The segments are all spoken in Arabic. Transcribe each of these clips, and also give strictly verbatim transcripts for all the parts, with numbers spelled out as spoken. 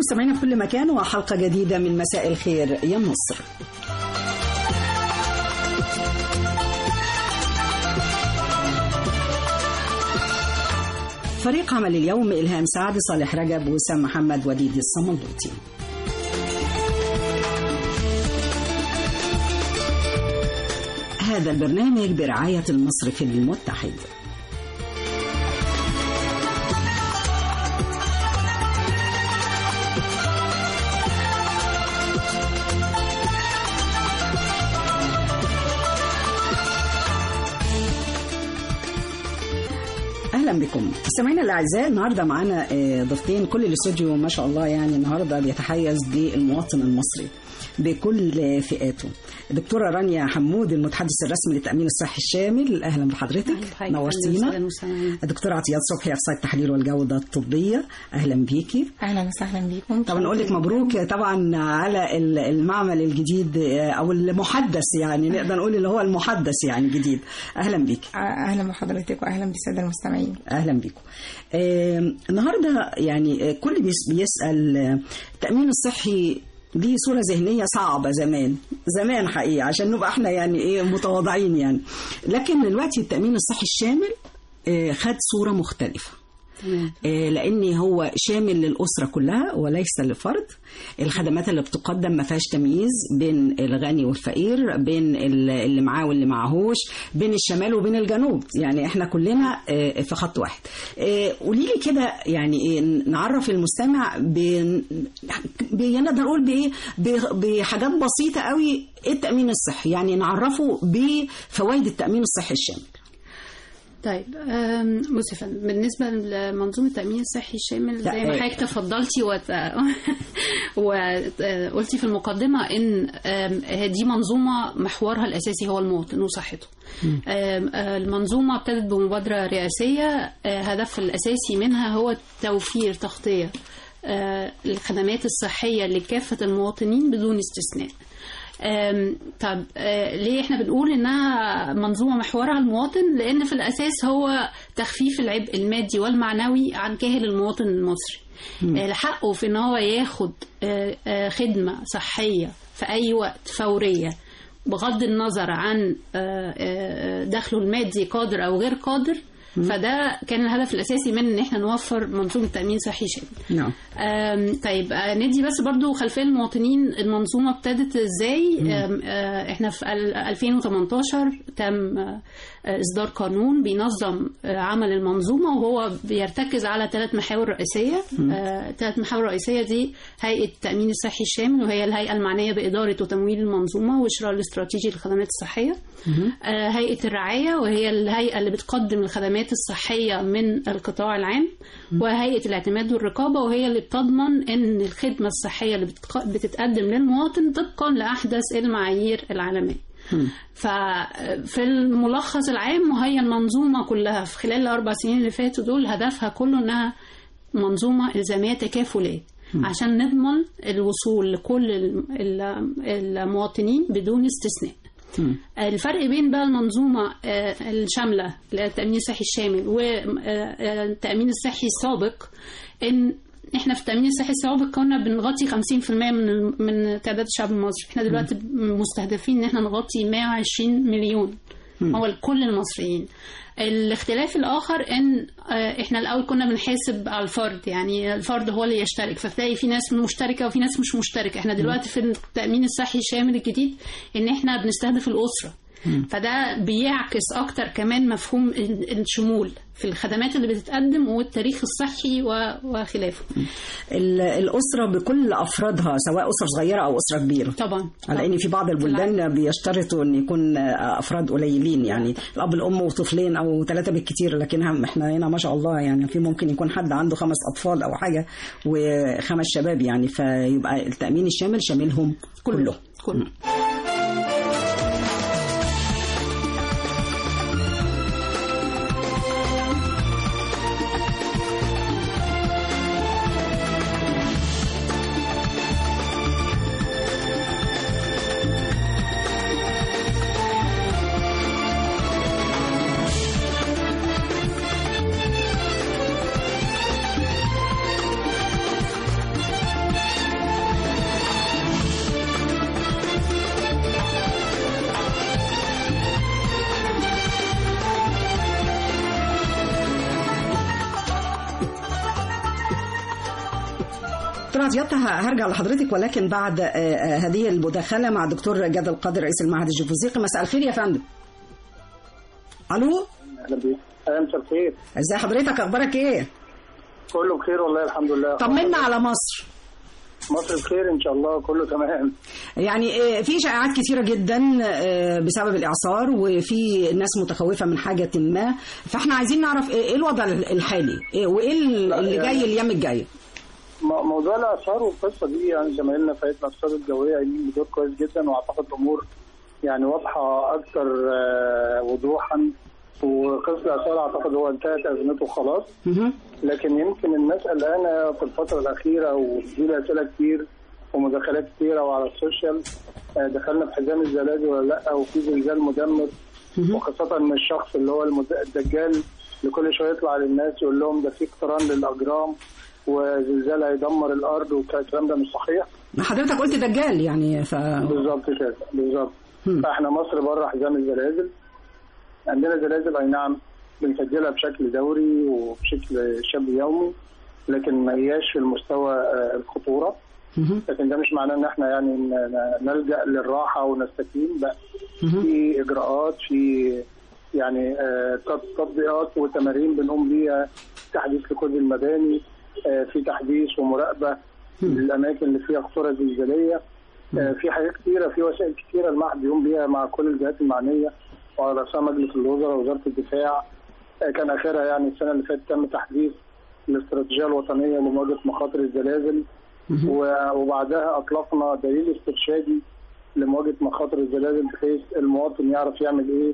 مستمعينا في كل مكان وحلقة جديدة من مساء الخير يا مصر. فريق عمل اليوم: إلهام سعد، صالح رجب، وسام محمد، وليد الصملوطي. هذا البرنامج برعاية المصرف المتحد. اهلا بكم مستمعينا الاعزاء. النهارده معانا ضيفتين، كل الاستوديو ما شاء الله يعني النهارده بيتحيز بالمواطن المصري بكل فئاته. الدكتوره رانيا حمود، المتحدث الرسمي للتامين الصحي الشامل، اهلا بحضرتك، نورتينا. الدكتوره عطيات صبحي، اخصائيه التحليل والجوده الطبيه، اهلا بيكي. اهلا وسهلا بيكم. طبعا نقول لك مبروك طبعا على المعمل الجديد او المحدث، يعني نقدر نقول اللي هو المحدث يعني جديد. اهلا بيكي. اهلا بحضرتك واهلا بالساده المستمعين. اهلا بيكم. آه النهارده يعني كل بيسال التامين الصحي دي صورة ذهنية صعبة زمان زمان حقيقة، عشان نبقى احنا يعني ايه متواضعين يعني. لكن دلوقتي التأمين الصحي الشامل اه خد صورة مختلفة، اه لأن هو شامل للأسرة كلها وليس للفرد. الخدمات اللي بتقدم ما فيهاش تمييز بين الغني والفقير، بين اللي معاه واللي معهوش، بين الشمال وبين الجنوب، يعني احنا كلنا اه في خط واحد. اه قوليلي كده يعني ايه، نعرف المستمع نقدر نقول بايه، بحاجات بسيطة قوي ايه التأمين الصحي، يعني نعرفه بفوائد التأمين الصحي الشامل. طيب بصي يا فندم، بالنسبه لمنظومه التامين الصحي الشامل زي ما حضرتك تفضلتي وقلتي في المقدمه ان دي منظومه محورها الاساسي هو المواطن وصحته. المنظومه ابتدت بمبادره رئاسيه، هدف الاساسي منها هو توفير تغطيه الخدمات الصحيه لكافه المواطنين بدون استثناء. طب ليه احنا بنقول انها منظومة محورها المواطن؟ لان في الاساس هو تخفيف العبء المادي والمعنوي عن كاهل المواطن المصري، لحقه في ان هو ياخد خدمة صحية في اي وقت فورية بغض النظر عن دخله المادي قادر او غير قادر. فده كان الهدف الأساسي من إن إحنا نوفر منظومة تأمين صحي شامل. نعم. طيب ندي بس برضو خلفية المواطنين، المنظومة ابتدت إزاي؟ إحنا في ألفين وثمانتاشر تم إصدار قانون بينظم عمل المنظومة، وهو بيرتكز على ثلاث محاور رئيسية. ثلاث محاور رئيسية دي هيئة التأمين الصحي الشامل، وهي الهيئة المعنية بإدارة وتمويل المنظومة والإشراف الاستراتيجي للخدمات الصحية. هيئة الرعاية، وهي الهيئة اللي بتقدم الخدمات الصحية من القطاع العام. وهيئة الاعتماد والرقابة، وهي اللي بتضمن ان الخدمة الصحية اللي بتتقدم للمواطن طبقا لأحدث المعايير العالمية. ففي الملخص العام، وهي المنظومة كلها في خلال الأربع سنين اللي فاتوا دول هدفها كله انها منظومة إلزامية تكافلية عشان نضمن الوصول لكل المواطنين بدون استثناء. الفرق بين بقى المنظومة الشاملة للتأمين الصحي الشامل والتأمين الصحي السابق، إن إحنا في التأمين الصحي السابق كنا بنغطي خمسين بالمئة من من تعداد الشعب المصري. إحنا دلوقتي مستهدفين إن إحنا نغطي مئة وعشرين مليون، هو كل المصريين. الاختلاف الآخر إن إحنا الأول كنا بنحاسب على الفرد، يعني الفرد هو اللي يشترك، فتلاقي في ناس مشتركة وفي ناس مش مشتركة. إحنا دلوقتي في التأمين الصحي الشامل الجديد إن إحنا بنستهدف الأسرة، فده بيعكس أكتر كمان مفهوم الشمول في الخدمات اللي بتتقدم والتاريخ الصحي وخلافه. الأسرة بكل أفرادها، سواء أسرة صغيرة أو أسرة كبيرة طبعا، على أن في بعض البلدان بيشترطوا أن يكون أفراد قليلين، يعني الأب الأم وطفلين أو ثلاثة بالكتير، لكن هم إحنا هنا ما شاء الله يعني في ممكن يكون حد عنده خمس أطفال أو حاجة وخمس شباب، يعني فيبقى التأمين الشامل شاملهم كله كله. عطيات هرجع لحضرتك، ولكن بعد هذه المداخله مع الدكتور جاد القادر رئيس المعهد الجيوفيزيقي. مساء الخير يا فندم. الو. اهلا بيك. اهلا مساء الخير. ازي حضرتك، اخبارك ايه؟ كله بخير والله الحمد لله. طمنا على مصر. مصر بخير ان شاء الله، كله تمام. يعني في شائعات كثيره جدا بسبب الاعصار، وفي ناس متخوفه من حاجه ما، فاحنا عايزين نعرف ايه الوضع الحالي وايه اللي جاي الايام الجايه. موضوع الاعصار والقصه دي يعني زمايلنا في هيئه الارصاد الجويه قايلين بدور كويس جدا، واعتقد الامور يعني واضحه اكثر وضوحا، وقصه الاعصار اعتقد هو انتهت ازمته خلاص. لكن يمكن الناس قلقانه في الفتره الاخيره، وبتجيلي اسئله كتير ومداخلات كتيره وعلى السوشيال، دخلنا في حزام الزلازل ولا لا، وفي زلزال مدمر، وخاصه ان الشخص اللي هو الدجال اللي كل شويه يطلع للناس يقول لهم ده في اقتران للاجرام وزلزال هيدمر الارض، والكلام ده مش صحيح. حضرتك قلت دجال يعني ف... بالظبط كده بالظبط. فاحنا مصر بره حزام الزلازل، عندنا زلازل اي نعم بنسجلها بشكل دوري وبشكل شبه يومي، لكن ما هياش في المستوى الخطوره. لكن ده مش معناه ان احنا يعني نلجأ للراحه ونستكين، لا، في اجراءات، في يعني تطبيقات وتمارين بنقوم بيها، تحديث لكل المباني، في تحديث ومراقبه للاماكن اللي فيها خطوره زلزاليه، في حاجات كثيره، في وسائل كثيره المعهد بيقوم بيها مع كل الجهات المعنيه وعلى رأسها مجلس الوزراء ووزاره الدفاع. كان اخرها يعني السنه اللي فاتت تم تحديث الاستراتيجيه الوطنيه لمواجهه مخاطر الزلازل، وبعدها اطلقنا دليل استرشادي لمواجهه مخاطر الزلازل بحيث المواطن يعرف يعمل ايه،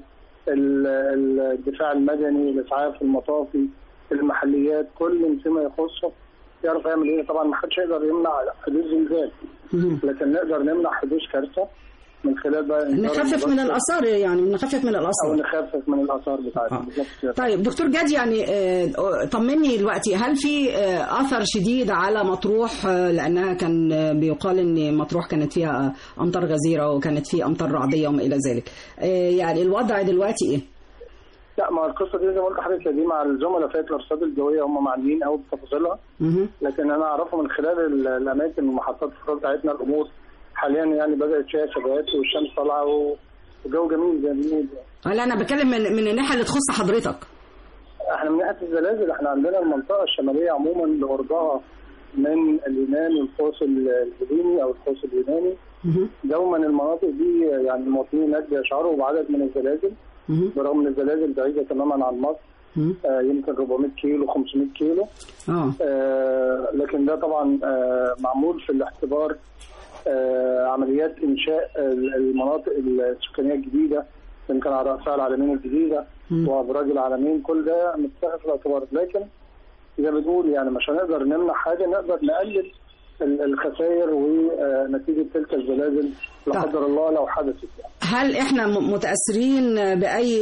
الدفاع المدني، الاسعاف المطافي، المحليات، كل فيما يخصه يعرف يعمل ايه. طبعا ما حدش يقدر يمنع حدوث زلزال، لكن نقدر نمنع حدوث كارثه من خلال بقى نخفف من الاثار، يعني نخفف من الاثار او نخفف من الاثار بتاعتها. آه. طيب دكتور جاد، يعني طمني دلوقتي، هل في اثر شديد على مطروح؟ لانها كان بيقال ان مطروح كانت فيها امطار غزيره وكانت فيه امطار رعديه وما الى ذلك، يعني الوضع دلوقتي ايه؟ لا، ما القصه دي زي ما قلت لحضرتك دي مع الزملاء في الارصاد الجويه، هم معنيين قوي بتفاصيلها، لكن انا اعرفه من خلال الاماكن ومحطات الفرات بتاعتنا الامور حاليا يعني بدات فيها شبهات والشمس طالعه وجو جميل زي ما بنقول. لا انا بتكلم من, من الناحيه اللي تخص حضرتك. احنا من ناحيه الزلازل احنا عندنا المنطقه الشماليه عموما اللي قربها من اليونان والقوس الهليني او القوس اليوناني، دوما المناطق دي يعني المواطنين هناك بيشعروا بعدد من الزلازل، برغم ان الزلازل بعيده تماما عن مصر، آه يمكن أربعمائة كيلو خمسمائة كيلو. اه, آه لكن ده طبعا آه معمول في الاعتبار آه عمليات انشاء المناطق السكانيه الجديده، يمكن على رأسها العلمين الجديده وابراج العلمين، كل ده متاخد في الاعتبار. لكن زي ما بنقول يعني مش هنقدر نمنع حاجه، نقدر نقلل الخسائر ونتيجه تلك الزلازل لا قدر الله لو حدثت. يعني هل احنا متاثرين باي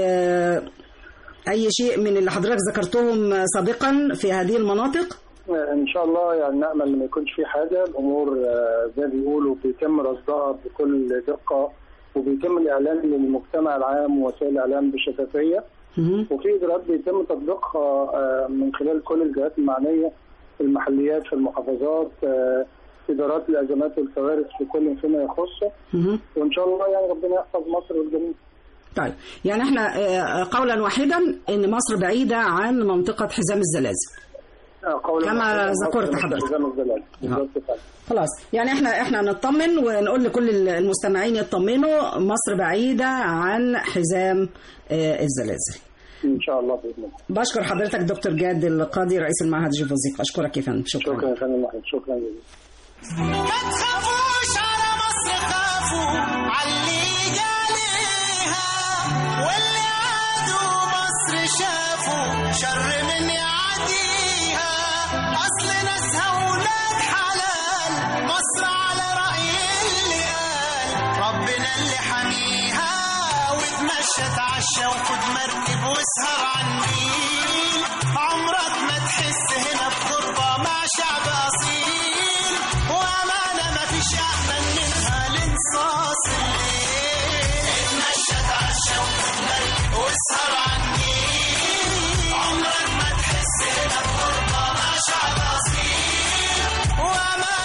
اي شيء من اللي حضرتك ذكرتهم سابقا في هذه المناطق؟ ان شاء الله يعني نامل ما يكونش في حاجه، الامور زي ما بيقولوا بيتم رصدها بكل دقه، وبيتم الاعلان للمجتمع العام ووسائل الاعلام بشفافيه، وفي اجراءات بيتم تطبيقها من خلال كل الجهات المعنيه، المحليات في المحافظات، ادارات الازمات والكوارث في كل فيما يخصه، وان شاء الله يعني ربنا يحفظ مصر والجميع. طيب يعني احنا قولا واحدا ان مصر بعيده عن منطقه حزام الزلازل كما ذكرت حضرتك. خلاص يعني احنا احنا نطمن ونقول لكل المستمعين يطمنوا، مصر بعيده عن حزام الزلازل ان شاء الله باذن الله. بشكر حضرتك دكتور جاد القاضي رئيس المعهد الجيوفيزيقي، اشكرك يا فندم. شكرا شكرا يا فندم، شكرا جزيلا. ما تخافوش على مصر، خافوا على اللي جاليها، واللي عادوا مصر شافوا شر من يعديها، اصل ناسها ولاد حلال، مصر على رأي اللي قال ربنا اللي حميها، واتمشى اتعشى وخد مركب واسهر على النيل، عمرك ما تحس هنا بغربة مع شعب أصيل، وأمانة ما فيش أحسن منها لنصاص الليل، اتمشى اتعشى وخد مركب واسهر على النيل، عمرك ما تحس هنا بغربة مع شعب أصيل، وأمانة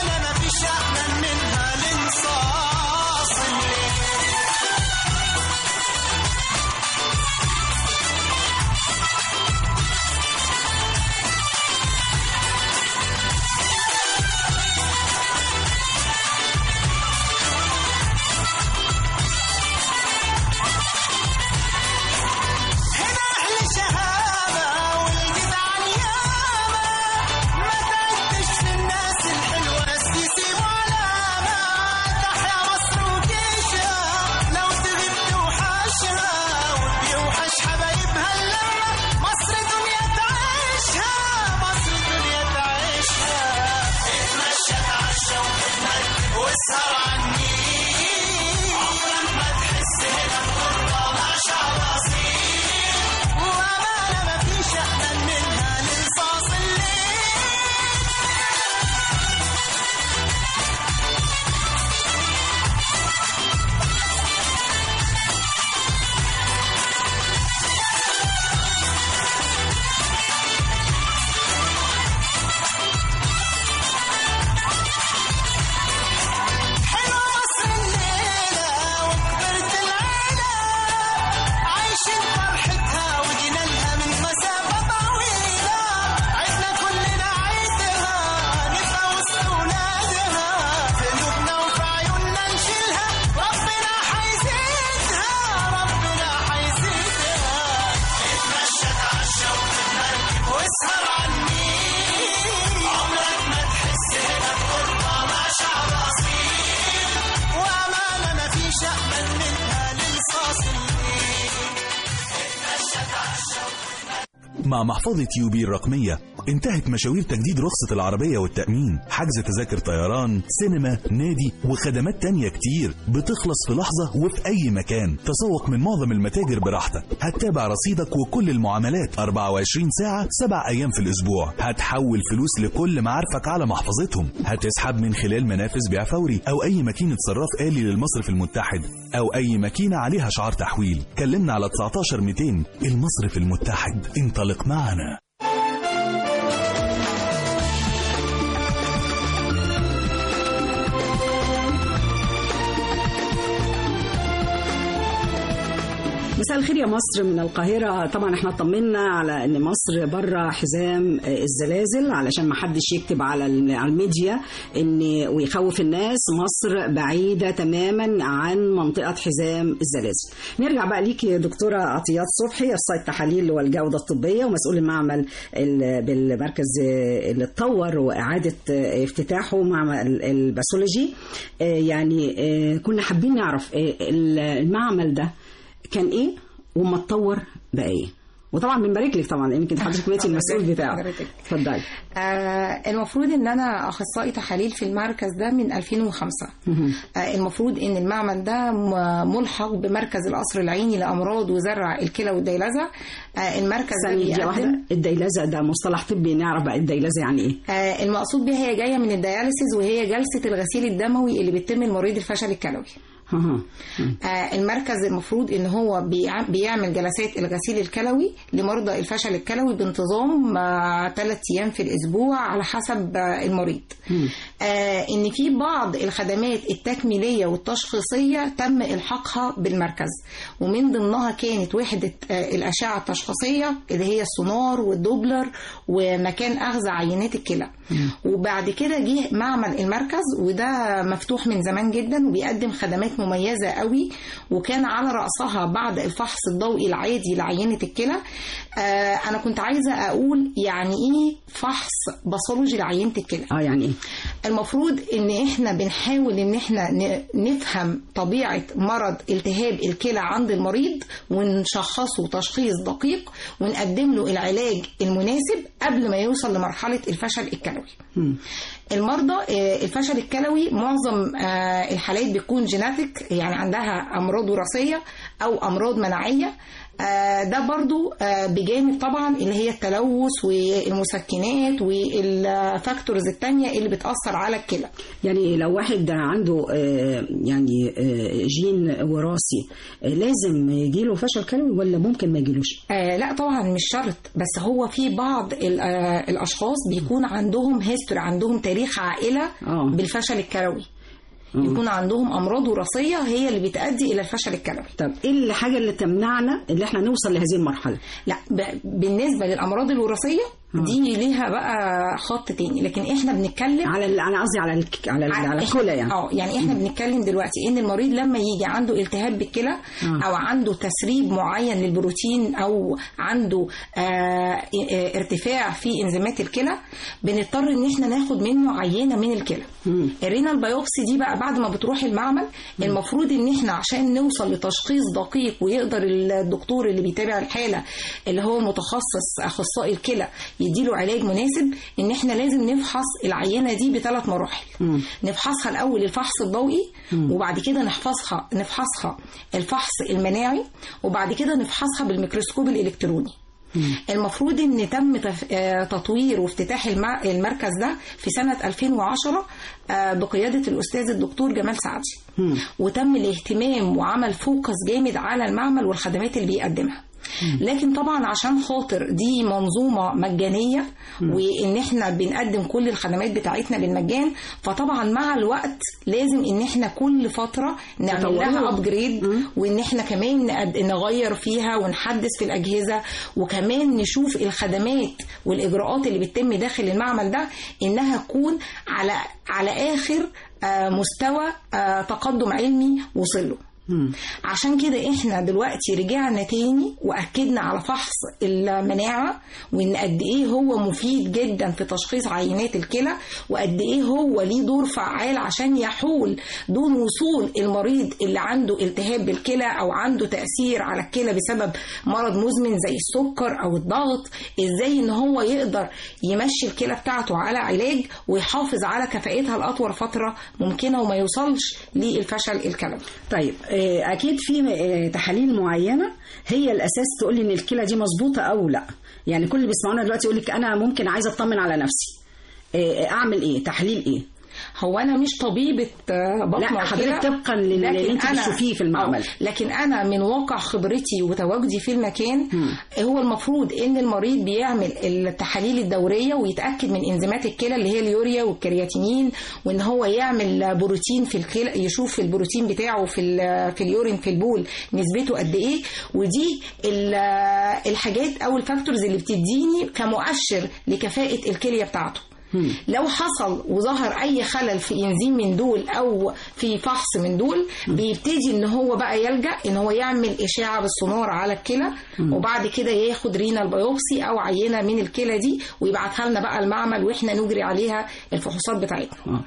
مع محفظة يوبي الرقمية انتهت مشاوير تجديد رخصة العربية والتأمين، حجز تذاكر طيران، سينما، نادي وخدمات تانية كتير بتخلص في لحظة وفي أي مكان. تسوق من معظم المتاجر براحتك، هتتابع رصيدك وكل المعاملات أربعة وعشرين ساعة سبع أيام في الأسبوع. هتحول فلوس لكل معارفك على محفظتهم، هتسحب من خلال منافذ بيع فوري أو أي ماكينة صراف آلي للمصرف المتحد أو أي ماكينة عليها شعار تحويل. كلمنا على تسعتاشر مئتين. المصرف المتحد، انطلق معنا. مساء الخير يا مصر من القاهرة. طبعا احنا طمنا على ان مصر بره حزام الزلازل علشان ما حدش يكتب على الميديا ان ويخوف الناس. مصر بعيدة تماما عن منطقة حزام الزلازل. نرجع بقى ليك يا دكتورة عطيات صبحي، اخصائي التحاليل والجودة الطبية ومسؤول المعمل بالمركز اللي اتطور واعادة افتتاحه معمل الباثولوجي. يعني كنا حابين نعرف المعمل ده كان ايه وما اتطور بقى ايه، وطبعا بنبارك لك طبعا لانك انت حضرتك بقيتي المسؤول بتاعه. اتفضلي. آه المفروض ان انا اخصائي تحاليل في المركز ده من ألفين وخمسة. آه المفروض ان المعمل ده ملحق بمركز القصر العيني لامراض وزرع الكلى والديلذة. آه المركز ده بيقدم الديلذة ده مصطلح طبي، نعرف بقى الديلذة يعني ايه. آه المقصود بها هي جايه من الدياليسيس، وهي جلسه الغسيل الدموي اللي بتتم لمريض الفشل الكلوي. آه المركز المفروض ان هو بيعمل جلسات الغسيل الكلوي لمرضى الفشل الكلوي بانتظام ثلاث آه ايام في الاسبوع على حسب آه المريض. آه ان في بعض الخدمات التكميليه والتشخيصيه تم الحاقها بالمركز، ومن ضمنها كانت وحده آه الاشعه التشخيصيه اللي هي السونار والدوبلر ومكان اخذ عينات الكلى. وبعد كده جه معمل المركز، وده مفتوح من زمان جدا وبيقدم خدمات مميزة قوي، وكان على رأسها بعد الفحص الضوئي العادي لعينة الكلى. آه أنا كنت عايزة أقول يعني إيه فحص باثولوجي لعينة الكلى. آه يعني إيه؟ المفروض إن إحنا بنحاول إن إحنا نفهم طبيعة مرض التهاب الكلى عند المريض ونشخصه تشخيص دقيق ونقدم له العلاج المناسب قبل ما يوصل لمرحلة الفشل الكلوي. م. المرضى الفشل الكلوي معظم الحالات بتكون جيناتيك، يعني عندها أمراض وراثية أو أمراض مناعية. ده برضو بجانب طبعا اللي هي التلوث والمسكنات والفاكتورز التانية اللي بتأثر على الكلى. يعني لو واحد عنده يعني جين وراثي لازم يجيله فشل كلوي ولا ممكن ما يجيلوش؟ لا طبعا مش شرط، بس هو في بعض الأشخاص بيكون عندهم هيستوري، عندهم تاريخ عائلة أوه. بالفشل الكلوي، يكون عندهم امراض وراثيه هي اللي بتؤدي الى الفشل الكلوي. طب ايه الحاجه اللي تمنعنا اللي احنا نوصل لهذه المرحله؟ لا بالنسبه للامراض الوراثيه دي ليها بقى خط تاني، لكن احنا بنتكلم على انا قصدي على ال على ال على الكلى يعني. اه يعني احنا بنتكلم دلوقتي ان المريض لما يجي عنده التهاب بالكلى او عنده تسريب معين للبروتين او عنده آه ارتفاع في انزيمات الكلى، بنضطر ان احنا ناخد منه عينه من الكلى. الرينال بايوبسي دي بقى بعد ما بتروح المعمل مم. المفروض ان احنا عشان نوصل لتشخيص دقيق ويقدر الدكتور اللي بيتابع الحاله اللي هو متخصص اخصائي الكلى يديله علاج مناسب، ان احنا لازم نفحص العينه دي بثلاث مراحل. مم. نفحصها الاول الفحص الضوئي، مم. وبعد كده نفحصها نفحصها الفحص المناعي، وبعد كده نفحصها بالميكروسكوب الالكتروني. مم. المفروض ان تم تطوير وافتتاح المركز ده في سنة ألفين وعشرة بقيادة الأستاذ الدكتور جمال سعدي. مم. وتم الاهتمام وعمل فوكس جامد على المعمل والخدمات اللي بيقدمها. لكن طبعا عشان خاطر دي منظومة مجانية وان احنا بنقدم كل الخدمات بتاعتنا بالمجان، فطبعا مع الوقت لازم ان احنا كل فترة نعمل لها ابجريد، وان احنا كمان نغير فيها ونحدث في الأجهزة، وكمان نشوف الخدمات والإجراءات اللي بتتم داخل المعمل ده انها تكون على على آخر مستوى تقدم علمي وصله. مم. عشان كده احنا دلوقتي رجعنا تاني واكدنا على فحص المناعة، وان قد ايه هو مفيد جدا في تشخيص عينات الكلى، وقد ايه هو ليه دور فعال عشان يحول دون وصول المريض اللي عنده التهاب بالكلى او عنده تأثير على الكلى بسبب مرض مزمن زي السكر او الضغط، ازاي ان هو يقدر يمشي الكلى بتاعته على علاج ويحافظ على كفاءتها لأطول فترة ممكنة وما يوصلش للفشل الكلوي. طيب اكيد في تحاليل معينه هي الاساس تقول لي ان الكلى دي مظبوطه او لا. يعني كل اللي بيسمعونا دلوقتي يقول لك انا ممكن عايزه اطمن على نفسي، اعمل ايه؟ تحليل ايه؟ هو انا مش طبيبه بطن، لا حضرتك طبقا للي انت بتشوفيه في المعمل، لكن انا من واقع خبرتي وتواجدي في المكان م. هو المفروض ان المريض بيعمل التحاليل الدوريه ويتاكد من انزيمات الكلى اللي هي اليوريا والكرياتينين، وان هو يعمل بروتين في الكلى، يشوف البروتين بتاعه في في اليورين في البول نسبته قد ايه، ودي الحاجات او الفاكتورز اللي بتديني كمؤشر لكفاءه الكليه بتاعته. لو حصل وظهر اي خلل في انزيم من دول او في فحص من دول، بيبتدي ان هو بقى يلجأ ان هو يعمل اشعه بالسونار على الكلى، وبعد كده ياخد رينال بايوبسي او عينه من الكلى دي ويبعتها لنا بقى المعمل واحنا نجري عليها الفحوصات بتاعتنا.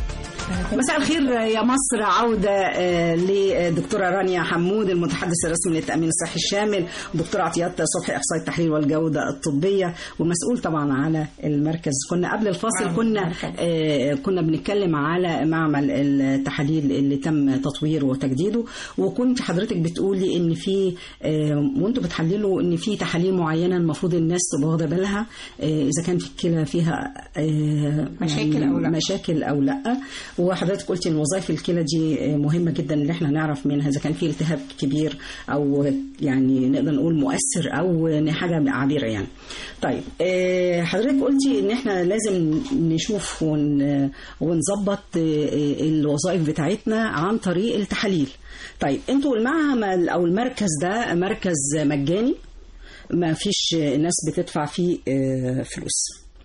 مساء الخير يا مصر، عودة لدكتورة رانيا حمود المتحدث الرسمي للتأمين الصحي الشامل، ودكتورة عطيات صبحي أخصائي التحليل والجودة الطبية، والمسؤول طبعا على المركز. كنا قبل الفاصل كنا كنا بنتكلم على معمل التحاليل اللي تم تطويره وتجديده، وكنت حضرتك بتقولي ان في وانتوا بتحللوا ان في تحاليل معينة المفروض الناس تبقى واخده بالها اذا كان في الكلى فيها مشاكل او لا مشاكل او لا. وحضرتك قلتي ان وظائف الكلى دي مهمه جدا اللي احنا نعرف منها اذا كان في التهاب كبير او يعني نقدر نقول مؤثر او حاجه عابره يعني. طيب حضرتك قلتي ان احنا لازم نشوف ونظبط الوظائف بتاعتنا عن طريق التحاليل. طيب انتوا المعمل او المركز ده مركز مجاني ما فيش ناس بتدفع فيه فلوس؟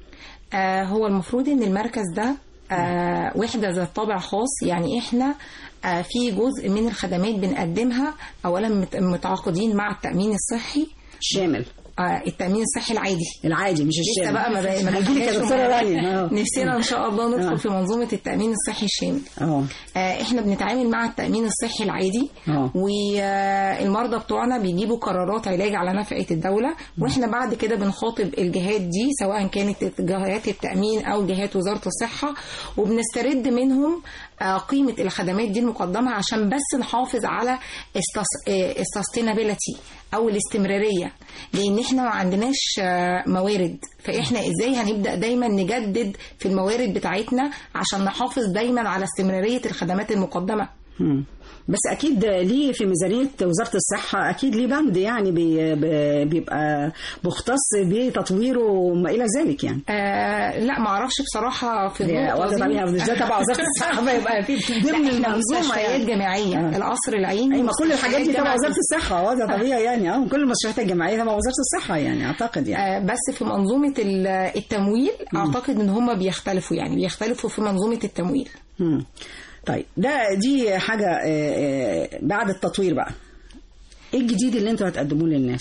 آه هو المفروض ان المركز ده آه وحدة ذات طابع خاص، يعني احنا آه في جزء من الخدمات بنقدمها اولا متعاقدين مع التأمين الصحي شامل. آه التأمين الصحي العادي العادي مش الشامل. لسه بقى ما بقى ما دخلناش نفسنا ان شاء الله ندخل في منظومة التأمين الصحي الشامل. اه احنا بنتعامل مع التأمين الصحي العادي، والمرضى بتوعنا بيجيبوا قرارات علاج على نفقة الدولة، واحنا بعد كده بنخاطب الجهات دي سواء كانت جهات التأمين او جهات وزارة الصحة، وبنسترد منهم قيمة الخدمات دي المقدمة عشان بس نحافظ على السستينابيلتي او الاستمرارية، لان احنا ما عندناش موارد، فاحنا ازاي هنبدأ دايما نجدد في الموارد بتاعتنا عشان نحافظ دايما على استمرارية الخدمات المقدمة. هم. بس اكيد ليه في ميزانيه وزاره الصحه اكيد ليه بند يعني بي بيبقى مختص بتطويره وما الى ذلك يعني. آه لا ما اعرفش بصراحه في النقطه دي بالذات تبع وزاره الصحه يبقى في ضمن المنظومه يعني جماعيه آه. القصر العيني ايوه كل الحاجات دي تبع وزاره الصحه وده طبيعي يعني اه كل المستشفيات الجامعيه تبع وزاره الصحه يعني اعتقد يعني. آه بس في منظومه التمويل اعتقد ان هم بيختلفوا يعني بيختلفوا في منظومه التمويل. م. طيب ده دي حاجة بعد التطوير بقى ايه الجديد اللي انتوا هتقدموه للناس؟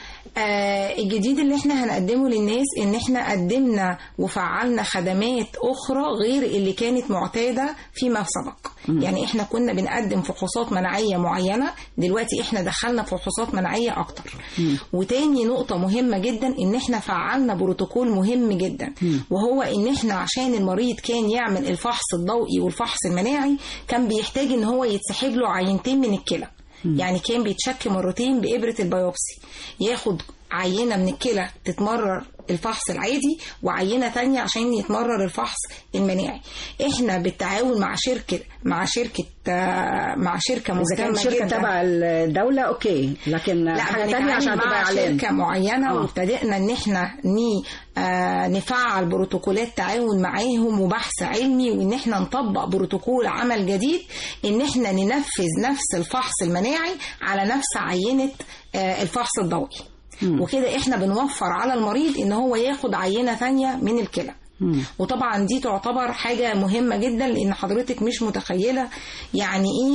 آه الجديد اللي احنا هنقدمه للناس ان احنا قدمنا وفعلنا خدمات اخرى غير اللي كانت معتادة فيما سبق. م. يعني احنا كنا بنقدم فحوصات مناعية معينة، دلوقتي احنا دخلنا فحوصات مناعية اكتر. م. وتاني نقطة مهمة جدا ان احنا فعلنا بروتوكول مهم جدا، م. وهو ان احنا عشان المريض كان يعمل الفحص الضوئي والفحص المناعي كان بيحتاج ان هو يتسحب له عينتين من الكلى، يعني كان بيتشك مرتين بإبرة البيوبسي، ياخد عينة من الكلى تتمرر الفحص العادي وعينة تانية عشان يتمرر الفحص المناعي. احنا بالتعاون مع شركة مع شركة مع شركة مهتمة شركة جدا تبع الدولة اوكي، لكن حاجة تانية عشان تبقى اعلان شركة معينة. آه. وابتدأنا ان احنا ني آه نفعل بروتوكولات تعاون معاهم وبحث علمي، وان احنا نطبق بروتوكول عمل جديد ان احنا ننفذ نفس الفحص المناعي على نفس عينة آه الفحص الضوئي. مم. وكده احنا بنوفر على المريض ان هو ياخد عينة ثانية من الكلى. مم. وطبعا دي تعتبر حاجة مهمة جدا لان حضرتك مش متخيلة يعني ايه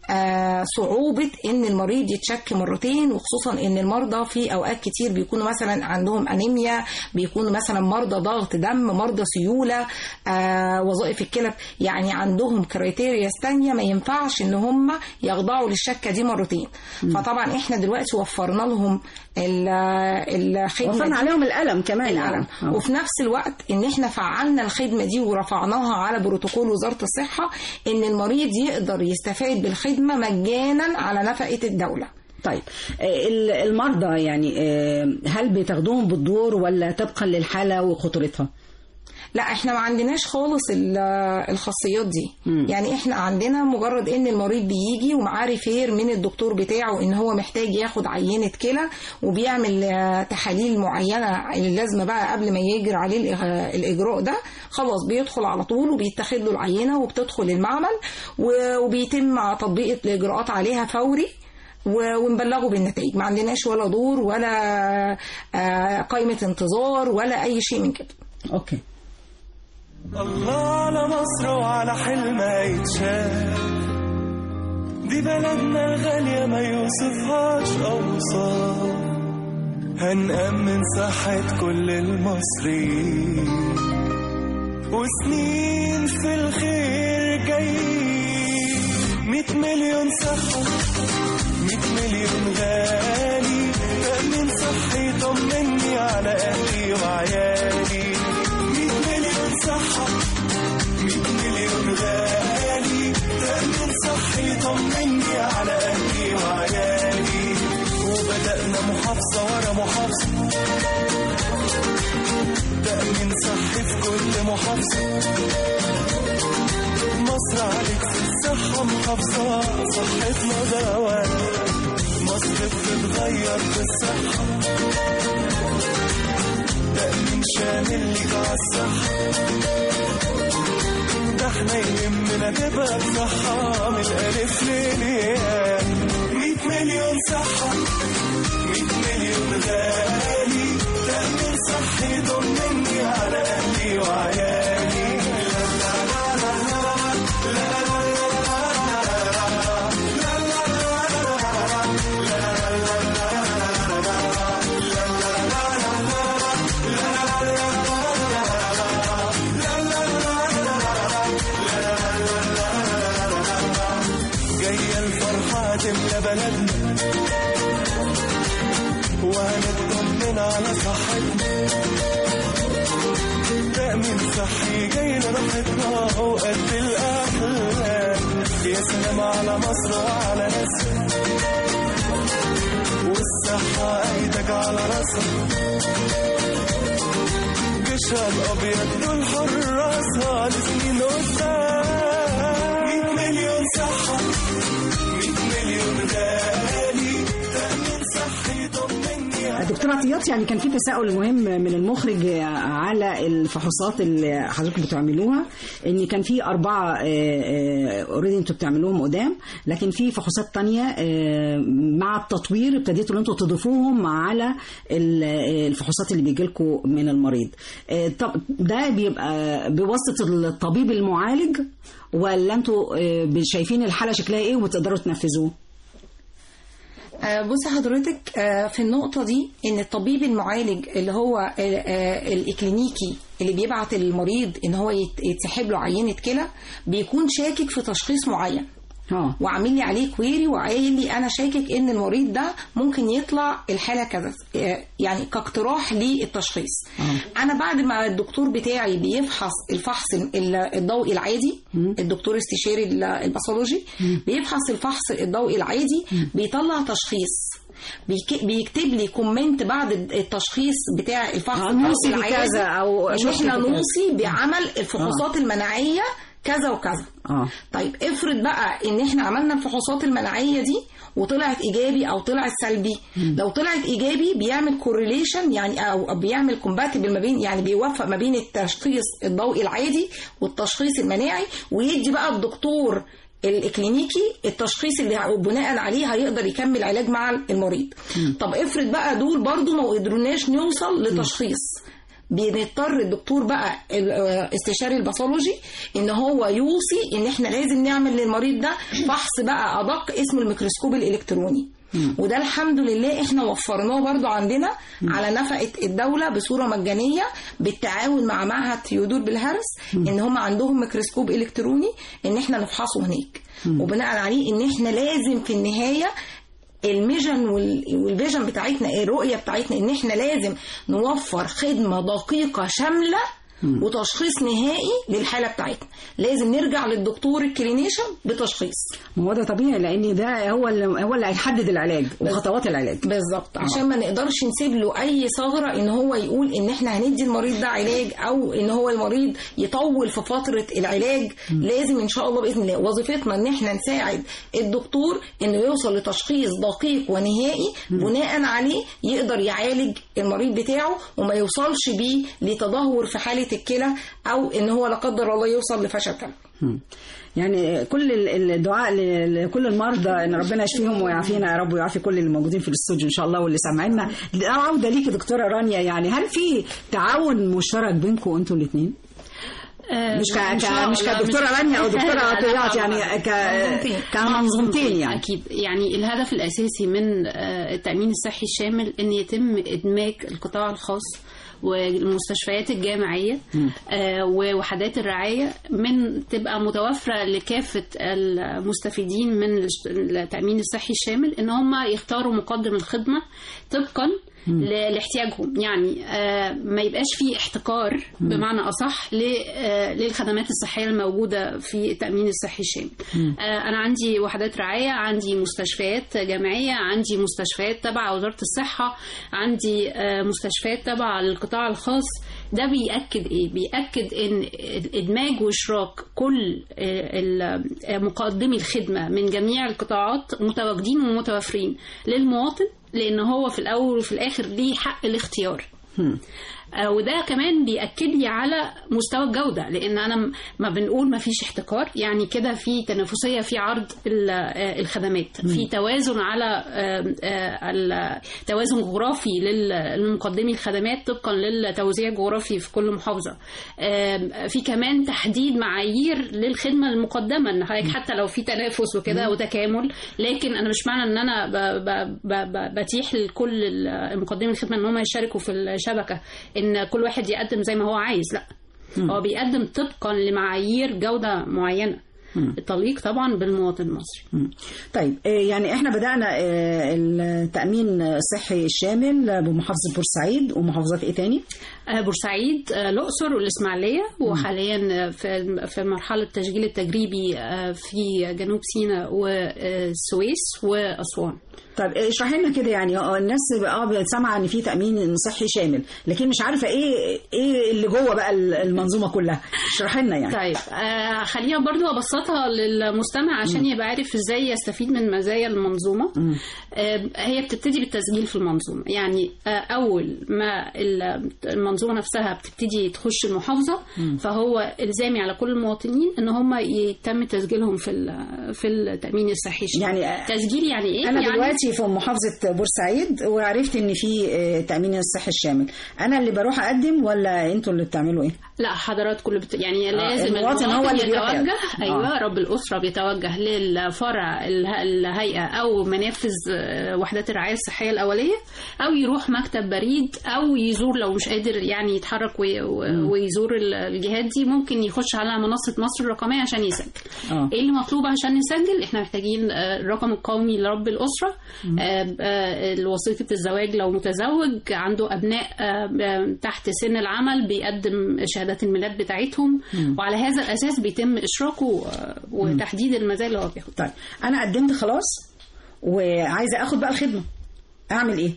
آه صعوبة ان المريض يتشك مرتين، وخصوصا ان المرضى في اوقات كتير بيكونوا مثلا عندهم انيميا، بيكونوا مثلا مرضى ضغط دم، مرضى سيولة، آه وظائف الكلى، يعني عندهم كرايتيريا تانية ما ينفعش ان هم يخضعوا للشكة دي مرتين. م. فطبعا احنا دلوقتي وفرنا لهم الخدمة، وفرنا عليهم الألم كمان الألم. آه. وفي نفس الوقت ان احنا فعلنا الخدمة دي ورفعناها على بروتوكول وزارة الصحة، ان المريض يقدر يستفاد بالخدمة مجانا على نفقة الدولة. طيب المرضى يعني هل بتاخدوهم بالدور ولا طبقا للحالة وخطورتها؟ لا احنا ما عندناش خالص الخاصيات دي. م. يعني احنا عندنا مجرد ان المريض بيجي ومعاه ريفير من الدكتور بتاعه ان هو محتاج ياخد عينة كلى، وبيعمل تحاليل معينة اللازمة بقى قبل ما يجري عليه الاجراء ده، خلاص بيدخل على طول وبيتاخد له العينة وبتدخل المعمل وبيتم تطبيق الاجراءات عليها فوري ونبلغه بالنتائج. ما عندناش ولا دور ولا قائمة انتظار ولا اي شيء من كده. اوكي. الله على مصر وعلى حلمها يتشاف، دي بلدنا الغالية ما يوصفهاش أوصاف، هنأمن صحة كل المصريين وسنين في الخير جايين. مية مليون صحة، مية مليون غالي، تأمين صحي يطمني على أهلي وعيالي. صحة مية مليون غالي، تأمين صحي يطمني على أهلي وعيالي. وبدأنا محافظة ورا محافظة، تأمين صحي في كل محافظة. مصر عليك في الصحة محافظة، صحتنا دواء، مصر بتتغير في الصحة، تأمين شامل ليك عالصحة. ده احنا يهمنا تبقى بصحة من الألف للياء. مية مليون صحة، مية مليون غالي، تأمين صحي يطمني على أهلي وعيالي. تملى بلدنا وهنطمن على صحتنا، تأمين صحي جاي لراحتنا وقد الأحلام. يا سلام على مصر وعلى ناسها، والصحة ايدك على راسها. جيشها الأبيض دول حراسها لسنين قدام. مية مليون صحة، دكتور عطيات، يعني كان في تساؤل مهم من المخرج على الفحوصات اللي حضرتك بتعملوها، ان كان في اربعه اوريدي انتوا بتعملوهم قدام، لكن في فحوصات تانية مع التطوير ابتديتوا ان انتوا تضيفوهم على الفحوصات اللي بيجي لكم من المريض. طب ده بيبقى بواسطه الطبيب المعالج ولا انتوا شايفين الحاله شكلها ايه وبتقدروا تنفذوه؟ بص حضرتك، في النقطة دي ان الطبيب المعالج اللي هو الإكلينيكي اللي بيبعت المريض ان هو يتسحب له عينة كلى بيكون شاكك في تشخيص معين، اه وعامل لي عليه كويري وقايل لي انا شاكك ان المريض ده ممكن يطلع الحاله كذا، يعني كاقتراح للتشخيص. اه انا بعد ما الدكتور بتاعي بيفحص الفحص الضوئي العادي، م. الدكتور استشاري الباثولوجي بيفحص الفحص الضوئي العادي، م. بيطلع تشخيص، بيكتب لي كومنت بعد التشخيص بتاع الفحص الضوئي العادي او ان احنا نوصي بعمل الفحوصات اه. المناعيه كذا وكذا. اه طيب افرض بقى ان احنا عملنا الفحوصات المناعيه دي وطلعت ايجابي او طلعت سلبي. مم. لو طلعت ايجابي بيعمل كورليشن، يعني او بيعمل كومباتبل ما بين، يعني بيوفق ما بين التشخيص الضوئي العادي والتشخيص المناعي، ويدي بقى الدكتور الكلينيكي التشخيص اللي بناء عليه هيقدر يكمل علاج مع المريض. مم. طب افرض بقى دول برضو ما قدرناش نوصل لتشخيص، بنضطر الدكتور بقى استشاري الباثولوجي ان هو يوصي ان احنا لازم نعمل للمريض ده فحص بقى ادق اسمه الميكروسكوب الالكتروني. وده الحمد لله احنا وفرناه برضو عندنا على نفقة الدولة بصورة مجانية بالتعاون مع معهد تيودور بالهرس، ان هم عندهم ميكروسكوب الكتروني ان احنا نفحصه هناك. وبناء عليه ان احنا لازم في النهاية الميجن والفيجن بتاعتنا، الرؤية بتاعتنا ان احنا لازم نوفر خدمة دقيقة شاملة وتشخيص نهائي للحالة بتاعتنا. لازم نرجع للدكتور الكلينيشن بتشخيص. ما هو ده طبيعي، لان ده هو اللي هو اللي هيحدد العلاج وخطوات العلاج بالظبط، عشان ما نقدرش نسيب له اي ثغرة ان هو يقول ان احنا هندي المريض ده علاج او ان هو المريض يطول في فترة العلاج. م. لازم ان شاء الله باذن الله وظيفتنا ان احنا نساعد الدكتور انه يوصل لتشخيص دقيق ونهائي م. بناء عليه يقدر يعالج المريض بتاعه وما يوصلش بيه لتدهور في حالة الكلى او ان هو لا قدر الله يوصل لفشل كلى. يعني كل الدعاء لكل المرضى ان ربنا يشفيهم ويعافينا يا رب، ويعافي كل اللي موجودين في الاستوديو ان شاء الله واللي سامعيننا. عوده ليكي دكتوره رانيا، يعني هل في تعاون مشترك بينكم انتوا الاثنين؟ مش ك... ك... مش كدكتوره رانيا او دكتوره عطيات، يعني ك... كمنظومتين. يعني اكيد يعني الهدف الاساسي من التامين الصحي الشامل ان يتم ادماج القطاع الخاص والمستشفيات الجامعية آه ووحدات الرعاية من تبقى متوفرة لكافة المستفيدين من التأمين الصحي الشامل، ان هم يختاروا مقدم الخدمة طبقا لاحتياجهم. يعني آه ما يبقاش فيه احتكار بمعنى أصح آه للخدمات الصحية الموجودة في التأمين الصحي الشامل. آه أنا عندي وحدات رعاية، عندي مستشفيات جامعية، عندي مستشفيات تبع وزارة الصحة، عندي آه مستشفيات تبع القطاع الخاص. ده بيأكد إيه؟ بيأكد إن إدماج وإشراك كل مقدمي الخدمة من جميع القطاعات متواجدين ومتوفرين للمواطن، لأن هو في الأول وفي الآخر ليه حق الاختيار. وده كمان بيأكد لي على مستوى الجودة، لأن أنا ما بنقول ما فيش احتكار، يعني كده في تنافسية في عرض الخدمات، في توازن على توازن جغرافي للمقدمي الخدمات طبقا للتوزيع الجغرافي في كل محافظة. في كمان تحديد معايير للخدمة المقدمة، إن حتى لو في تنافس وكده وتكامل، لكن أنا مش معنى إن أنا بتيح لكل المقدمي الخدمة إن هم يشاركوا في الشبكة ان كل واحد يقدم زي ما هو عايز. لا، هو بيقدم طبقا لمعايير جودة معينة تليق طبعا بالمواطن المصري. طيب يعني احنا بدأنا التأمين الصحي الشامل بمحافظة بورسعيد ومحافظات ايه تاني؟ بورسعيد، الأقصر والإسماعيلية، وحاليا في في مرحلة التسجيل التجريبي في جنوب سيناء والسويس وأسوان. طيب اشرحي لنا كده، يعني الناس اه سامعه ان في تامين صحي شامل، لكن مش عارفه ايه ايه اللي جوه بقى المنظومه كلها. اشرحي لنا يعني. طيب آه خلينا برضو ابسطها للمستمع عشان يبقى عارف ازاي يستفيد من مزايا المنظومه. آه هي بتبتدي بالتسجيل في المنظومه، يعني آه اول ما المنظومه نفسها بتبتدي تخش المحافظه م. فهو الزامي على كل المواطنين ان هم يتم تسجيلهم في في التامين الصحي الشامل. يعني تسجيل يعني ايه؟ انا يعني دلوقتي في محافظة بورسعيد وعرفت ان في تأمين الصحي الشامل، انا اللي بروح اقدم ولا انتوا اللي بتعملوا ايه؟ لا، حضرات كل بت... يعني آه لازم المواطن هو اللي يتوجه. ايوه آه. رب الاسره بيتوجه للفرع الهيئه او منافذ وحدات الرعايه الصحيه الاوليه، او يروح مكتب بريد، او يزور لو مش قادر يعني يتحرك وي... ويزور الجهات دي، ممكن يخش على منصه مصر الرقميه عشان يسجل. آه. ايه اللي مطلوب عشان نسجل؟ احنا محتاجين الرقم القومي لرب الاسره، وثيقة الزواج لو متزوج، عنده أبناء تحت سن العمل بيقدم شهادات الميلاد بتاعتهم، مم. وعلى هذا الأساس بيتم إشراكه وتحديد المزايا اللي هو بياخد. طيب أنا قدمت خلاص وعايزة أخد بقى الخدمة، أعمل إيه؟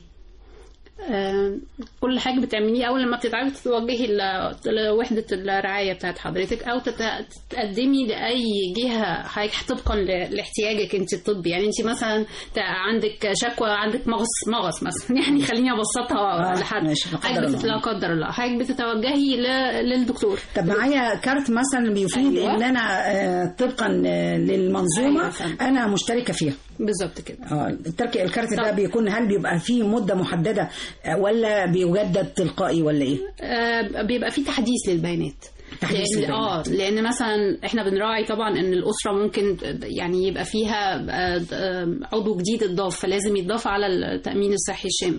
آه كل حاجة بتعمليه أول لما بتتعبي تتوجهي لوحدة الرعاية بتاعت حضرتك، أو تقدمي لأي جهة طبقا لاحتياجك أنت الطبي. يعني أنت مثلا عندك شكوى، عندك مغص مغص مثلا، يعني خليني أبسطها آه لحد لا قدر الله، حضرتك بتتوجهي للدكتور. طب معايا كارت مثلا بيفيد أيوة. إن أنا آه طبقا للمنظومة أيوة. أنا مشتركة فيها. بالظبط كده. اه الترك الكارت ده بيكون هل بيبقى فيه مده محدده ولا بيجدد تلقائي ولا ايه؟ آه بيبقى فيه تحديث للبيانات. لأن اه لان مثلا احنا بنراعي طبعا ان الاسره ممكن يعني يبقى فيها عضو جديد اتضاف، فلازم يتضاف على التامين الصحي الشامل.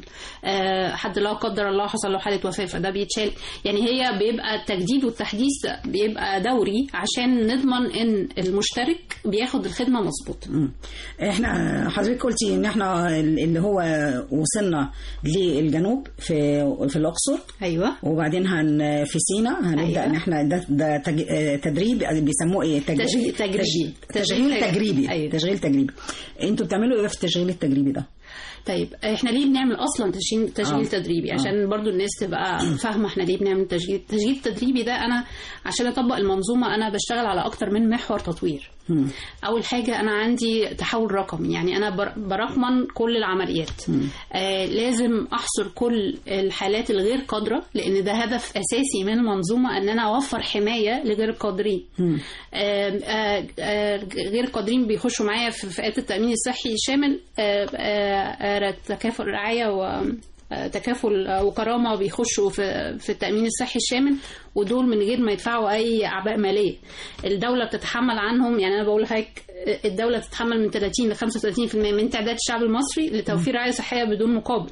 حد لا قدر الله حصل له حاله وفاه فده بيتشال. يعني هي بيبقى التجديد والتحديث بيبقى دوري عشان نضمن ان المشترك بياخد الخدمه مظبوط. احنا حضرتك قلتي ان احنا اللي هو وصلنا للجنوب في في الاقصر. ايوه. وبعدين هن في سينا هنبدا أيوة. ان احنا ده, ده تدريب بيسموه ايه؟ تشغيل تجريبي. تشغيل تجريبي. أيوة. تشغيل تجريبي. انتوا بتعملوا ايه في التشغيل التجريبي ده؟ طيب احنا ليه بنعمل اصلا تشغيل تشغيل آه. تدريبي عشان آه. برضو الناس تبقى فاهمه احنا ليه بنعمل تشغيل التشغيل التدريبي ده. انا عشان اطبق المنظومه انا بشتغل على اكتر من محور تطوير. م. اول حاجه انا عندي تحول رقمي، يعني انا برقمن كل العمليات. آه لازم احصر كل الحالات الغير قادره، لان ده هدف اساسي من المنظومه ان انا اوفر حمايه لغير القادرين. آه آه آه غير القادرين بيخشوا معايا في فئات التامين الصحي الشامل. آه آه تكافل رعاية وتكافل وكرامة بيخشوا في في التأمين الصحي الشامل، ودول من غير ما يدفعوا أي أعباء مالية. الدولة بتتحمل عنهم، يعني أنا بقول لحضرتك الدولة تتحمل من ثلاثين لخمسة وثلاثين بالمئة من تعداد الشعب المصري لتوفير رعاية صحية بدون مقابل.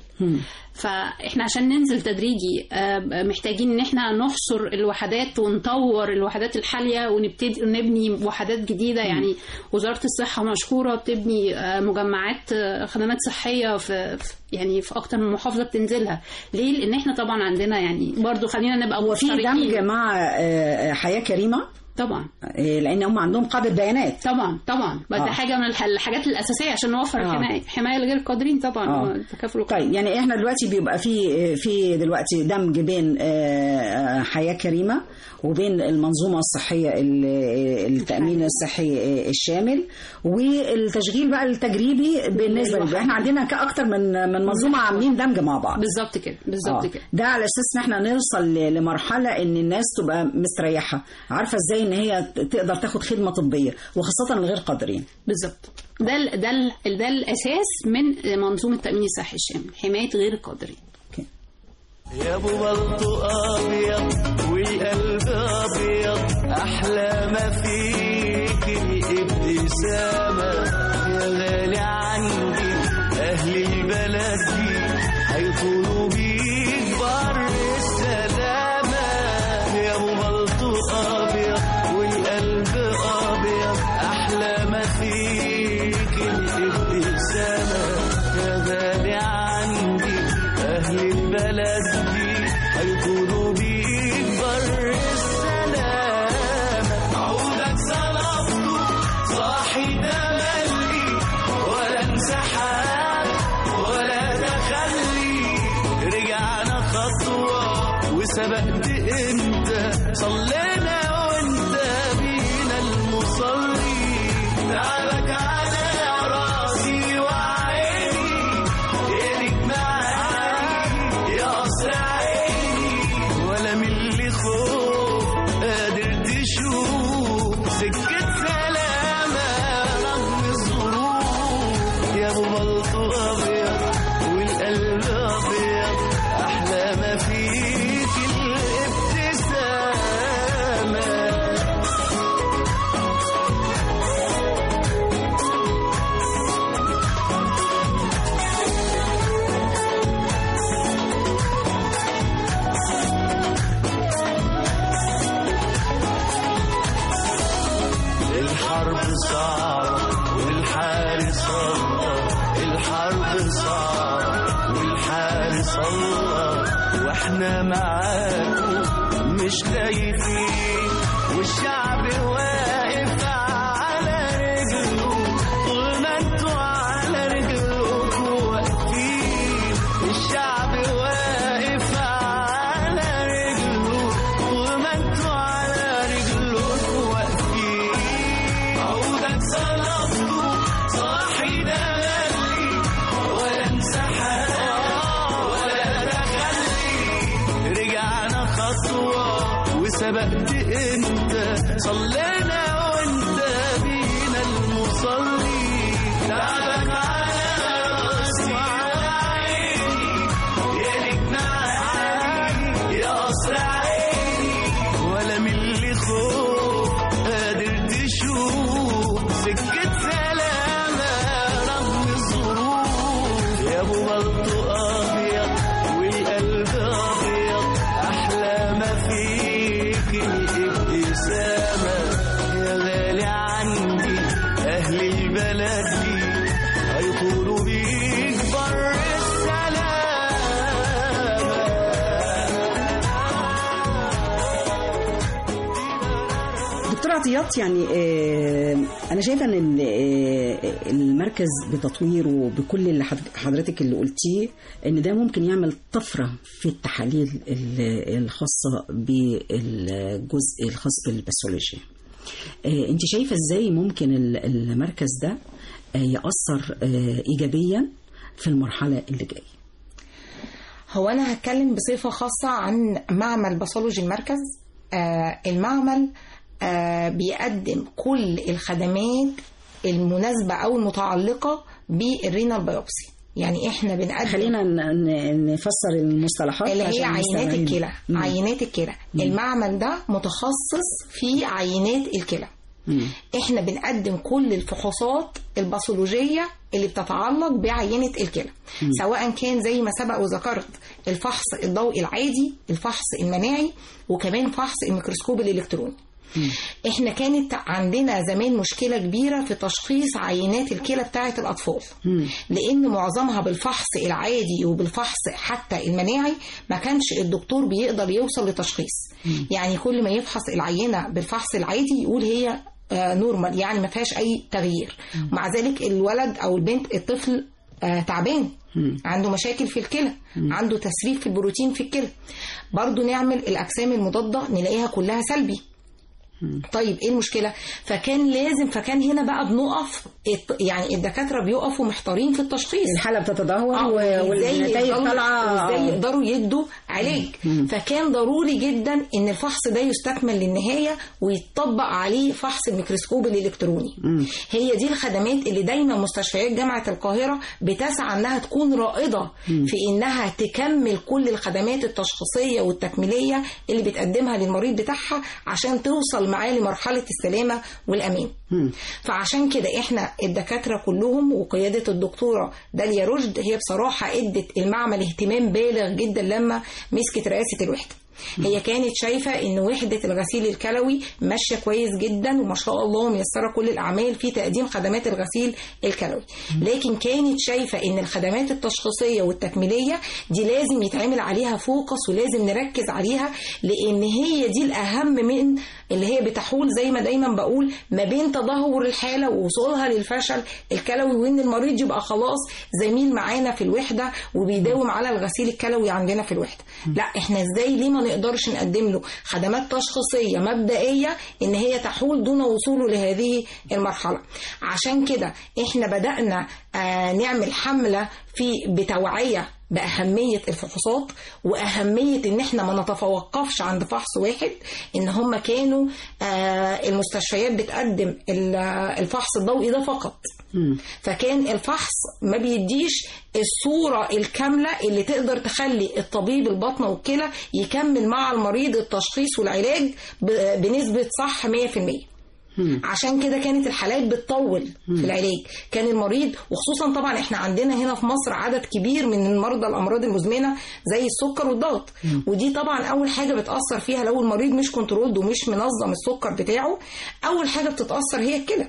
فاحنا عشان ننزل تدريجي محتاجين ان احنا نحصر الوحدات ونطور الوحدات الحاليه ونبتدي نبني وحدات جديده. يعني وزاره الصحه مشكوره بتبني مجمعات خدمات صحيه في يعني في اكتر من محافظه بتنزلها. ليه؟ لان احنا طبعا عندنا يعني برضو خلينا نبقى وفي دمج مع حياه كريمه طبعا، لان هم عندهم قاعده بيانات. طبعا طبعا بس آه. حاجه من الحاجات الاساسيه عشان نوفر آه. حمايه حمايه لغير القادرين طبعا. آه. تكافل. طيب يعني احنا دلوقتي بيبقى في في دلوقتي دمج بين حياه كريمه وبين المنظومه الصحيه التامين الصحي الشامل والتشغيل بقى التجريبي. بالنسبه لنا احنا عندنا كاكتر من من منظومه عاملين دمج مع بعض. بالظبط كده بالظبط آه. كده. ده على اساس ان احنا نوصل لمرحله ان الناس تبقى مستريحه، عارفه ازاي ان هي تقدر تاخد خدمه طبيه وخاصه الغير قادرين. بالظبط. ده ال ده ال ده الاساس من منظومه التامين الصحي الشامل، حمايه غير القادرين. يا ابو بلطو ابيض والقلب ابيض، احلى ما فيك الابتسامه. يا غالي عندي اهل البلد دي هيطولوا بيك بر السلامه. يا ابو بلطو ابيض والقلب ابيض، احلى ما فيك الابتسامه. يا غالي عندي اهل البلد هيكونوا بيك بر السلامة. عودك صلبته صاحي تملي، ولا انسحاب ولا تخلي. رجعنا خطوة وسبقت انت، صلينا وانت بينا المصلي. تعالك على راسي وعيني، ايدك معاك يا أسرع سكة سلامة رغم الظروف. يا ابو بلطو ابيض والقلب ابيض، احلى ما فيك الابتسامة. الحرب صعبة والحارس الله، الحرب صعبة والحارس الله، واحنا معاكم مش خايفين. والشعب واقف على رجله طول ما انتوا على رجلكم واقفين. الشعب واقف على رجله طول ما انتوا على رجلكم واقفين. عودك صلبته صاحي دملي، ولا انسحاب ولا تخلي. رجعنا خطوة وسبقت انت، صلينا وانت بينا المصلي. تعالى عطيات، يعني انا شايفه ان المركز بتطويره بكل اللي حضرتك اللي قلتيه ان ده ممكن يعمل طفره في التحاليل الخاصه بالجزء الخاص بالباثولوجيا. انت شايفه ازاي ممكن المركز ده يأثر ايجابيا في المرحله اللي جايه؟ هو انا هتكلم بصفه خاصه عن معمل باثولوجي المركز. آه المعمل آه بيقدم كل الخدمات المناسبة أو المتعلقة بالرينال بايوبسي. يعني احنا بنقدم، خلينا نفسر المصطلحات اللي هي عينات الكلى. عينات الكلى المعمل ده متخصص في عينات الكلى. مم. احنا بنقدم كل الفحوصات الباثولوجية اللي بتتعلق بعينة الكلى، سواء كان زي ما سبق وذكرت الفحص الضوئي العادي، الفحص المناعي، وكمان فحص الميكروسكوب الإلكتروني. مم. احنا كانت عندنا زمان مشكلة كبيرة في تشخيص عينات الكلى بتاعة الأطفال، مم. لأن معظمها بالفحص العادي وبالفحص حتى المناعي ما كانش الدكتور بيقدر يوصل لتشخيص. مم. يعني كل ما يفحص العينة بالفحص العادي يقول هي آه نورمال، يعني ما فيهاش أي تغيير. مم. مع ذلك الولد أو البنت الطفل آه تعبان، مم. عنده مشاكل في الكلى، مم. عنده تسريب في البروتين في الكلى. برضو نعمل الأجسام المضادة نلاقيها كلها سلبي. طيب ايه المشكله؟ فكان لازم فكان هنا بقى بنقف، يعني الدكاتره بيقفوا محتارين في التشخيص، الحاله بتتدهور والنتائج طالعه وازاي يقدروا يدوا علاج. مم. فكان ضروري جدا ان الفحص ده يستكمل للنهايه ويتطبق عليه فحص الميكروسكوب الالكتروني. مم. هي دي الخدمات اللي دايما مستشفيات جامعه القاهره بتسعى انها تكون رائده مم. في انها تكمل كل الخدمات التشخيصيه والتكميليه اللي بتقدمها للمريض بتاعها عشان توصل معاه لمرحلة السلامة والأمان. مم. فعشان كده احنا الدكاترة كلهم وقيادة الدكتورة داليا رشد هي بصراحة ادت المعمل اهتمام بالغ جدا لما مسكت رئاسة الوحدة. هي كانت شايفة ان وحدة الغسيل الكلوي ماشية كويس جدا وما شاء الله ميسرة كل الاعمال في تقديم خدمات الغسيل الكلوي، لكن كانت شايفة ان الخدمات التشخيصية والتكميلية دي لازم يتعمل عليها فوكس ولازم نركز عليها، لان هي دي الاهم من اللي هي بتحول زي ما دايما بقول ما بين تدهور الحالة ووصولها للفشل الكلوي، وان المريض يبقى خلاص زميل معانا في الوحدة وبيداوم على الغسيل الكلوي عندنا في الوحدة. لا، احنا ازاي ليه ما نقدرش نقدم له خدمات تشخيصية مبدئية ان هي تحول دون وصوله لهذه المرحلة. عشان كده احنا بدأنا آه نعمل حملة في بتوعية بأهمية الفحوصات وأهمية إن إحنا ما نتفوقفش عند فحص واحد. إن هم كانوا آه المستشفيات بتقدم الفحص الضوئي ده فقط، فكان الفحص ما بيديش الصورة الكاملة اللي تقدر تخلي الطبيب الباطنة والكلى يكمل مع المريض التشخيص والعلاج بنسبة صح مية في المية. عشان كده كانت الحالات بتطول في العلاج. كان المريض، وخصوصا طبعا احنا عندنا هنا في مصر عدد كبير من المرضى الامراض المزمنه زي السكر والضغط، ودي طبعا اول حاجه بتاثر فيها لو المريض مش كنترولد ومش منظم السكر بتاعه، اول حاجه بتتاثر هي الكلى.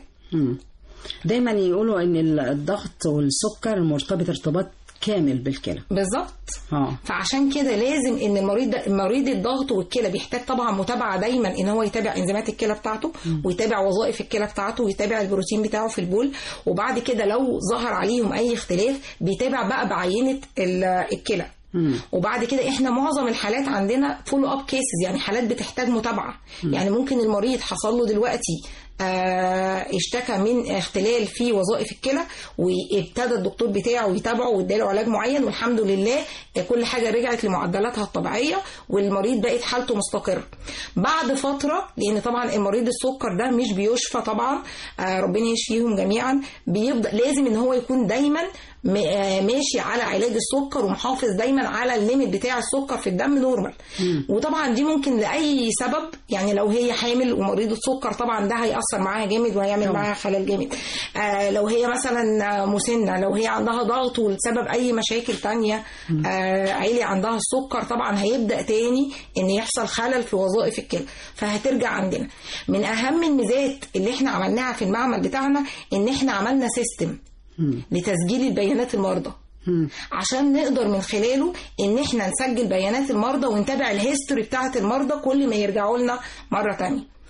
دايما يقولوا ان الضغط والسكر مرتبط ارتباط كامل بالكلى. بالظبط. اه فعشان كده لازم ان المريض ده مريض الضغط والكلى بيحتاج طبعا متابعه دايما، ان هو يتابع انزيمات الكلى بتاعته م. ويتابع وظائف الكلى بتاعته ويتابع البروتين بتاعه في البول، وبعد كده لو ظهر عليهم اي اختلاف بيتابع بقى بعينه الكلى. مم. وبعد كده احنا معظم الحالات عندنا فولو اب كيسز، يعني حالات بتحتاج متابعه. مم. يعني ممكن المريض حصل له دلوقتي آه اشتكى من اختلال في وظائف الكلى وابتدى الدكتور بتاعه يتابعه واداله علاج معين، والحمد لله كل حاجه رجعت لمعدلاتها الطبيعيه والمريض بقت حالته مستقره. بعد فتره، لان طبعا المريض السكر ده مش بيشفى طبعا، آه ربنا يشفيهم جميعا، بيبدا لازم ان هو يكون دايما ماشي على علاج السكر ومحافظ دايما على الليميت بتاع السكر في الدم نورمال. مم. وطبعا دي ممكن لاي سبب، يعني لو هي حامل ومريض السكر طبعا ده هيأثر معاها جامد وهيعمل معاها خلل جامد. آه لو هي مثلا مسنه، لو هي عندها ضغط ولسبب اي مشاكل تانية آه عالي عندها السكر، طبعا هيبدأ تاني ان يحصل خلل في وظائف الكلى فهترجع عندنا. من اهم الميزات اللي احنا عملناها في المعمل بتاعنا ان احنا عملنا سيستم لتسجيل البيانات المرضى، عشان نقدر من خلاله ان احنا نسجل بيانات المرضى ونتابع الهيستوري بتاعه المرضى كل ما يرجعوا لنا مره تانية.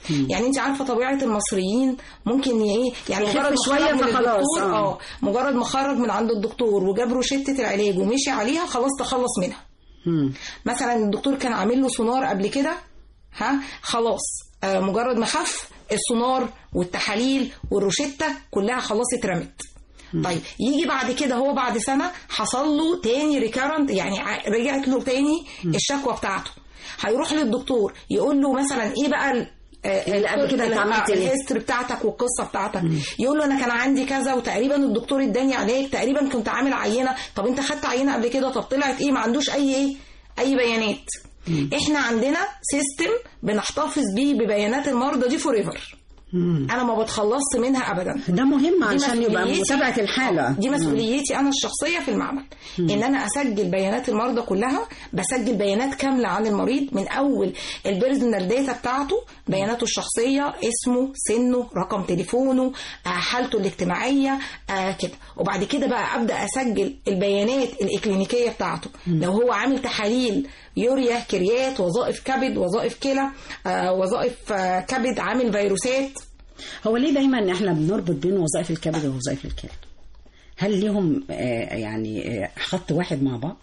يعني انت عارفه طبيعه المصريين ممكن ايه، يعني مجرد ما شويه خرج من فخلاص الدكتور اه مجرد ما خرج من عند الدكتور وجاب روشته العلاج ومشي عليها خلاص تخلص منها. مم. مثلا الدكتور كان عامل له سونار قبل كده، ها خلاص آه مجرد ما خف السونار والتحاليل والروشته كلها خلاص اترمت. طيب يجي بعد كده هو بعد سنه حصل له تاني ريكارنت، يعني رجعت له تاني الشكوى بتاعته، هيروح للدكتور يقول له مثلا ايه بقى اللي قبل كده انت عملت ايه، الهيستوري بتاعتك والقصه بتاعتك. مم. يقول له انا كان عندي كذا وتقريبا الدكتور اداني علاج، تقريبا كنت عامل عينه، طب انت خدت عينه قبل كده، طب طلعت ايه، ما عندوش اي ايه اي بيانات. مم. احنا عندنا سيستم بنحتفظ بيه ببيانات المرضى دي فور ايفر، انا ما بتخلصت منها ابدا. ده مهم عشان يبقى متابعه الحاله. دي مسؤوليتي انا الشخصيه في المعمل، مم. ان انا اسجل بيانات المرضى كلها، بسجل بيانات كامله عن المريض من اول البيرسونال داتا بتاعته، بياناته الشخصيه، اسمه، سنه، رقم تليفونه، حالته الاجتماعيه كده. وبعد كده بقى ابدا اسجل البيانات الاكلينيكيه بتاعته، مم. لو هو عامل تحاليل يوريا، كريات، وظائف كبد، وظائف كلى، وظائف كبد، عامل فيروسات. هو ليه دايما احنا بنربط بين وظائف الكبد ووظائف الكلى؟ هل ليهم يعني خط واحد مع بعض؟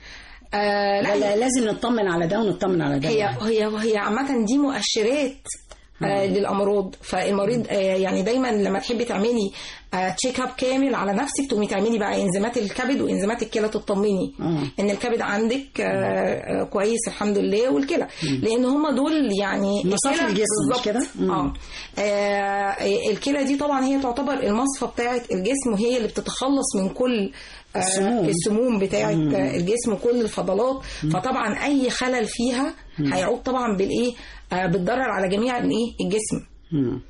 آه لا, لا لازم نطمن على ده ونطمن على ده. هي هي هي عامه دي مؤشرات آه للامراض. فالمريض آه يعني دايما لما تحبي تعملي آه تشيك اب كامل على نفسك، تقومي تعملي بقى انزيمات الكبد وانزيمات الكلى، تطمني آه. ان الكبد عندك آه آه كويس الحمد لله، والكلى، لان هم دول يعني مصاف الجسم مش كده. اه, آه الكلى دي طبعا هي تعتبر المصفى بتاعه الجسم، وهي اللي بتتخلص من كل السموم, آه السموم بتاعه الجسم وكل الفضلات. مم. فطبعا اي خلل فيها مم. هيعود طبعا بالايه آه بتضرر على جميع الايه الجسم. مم.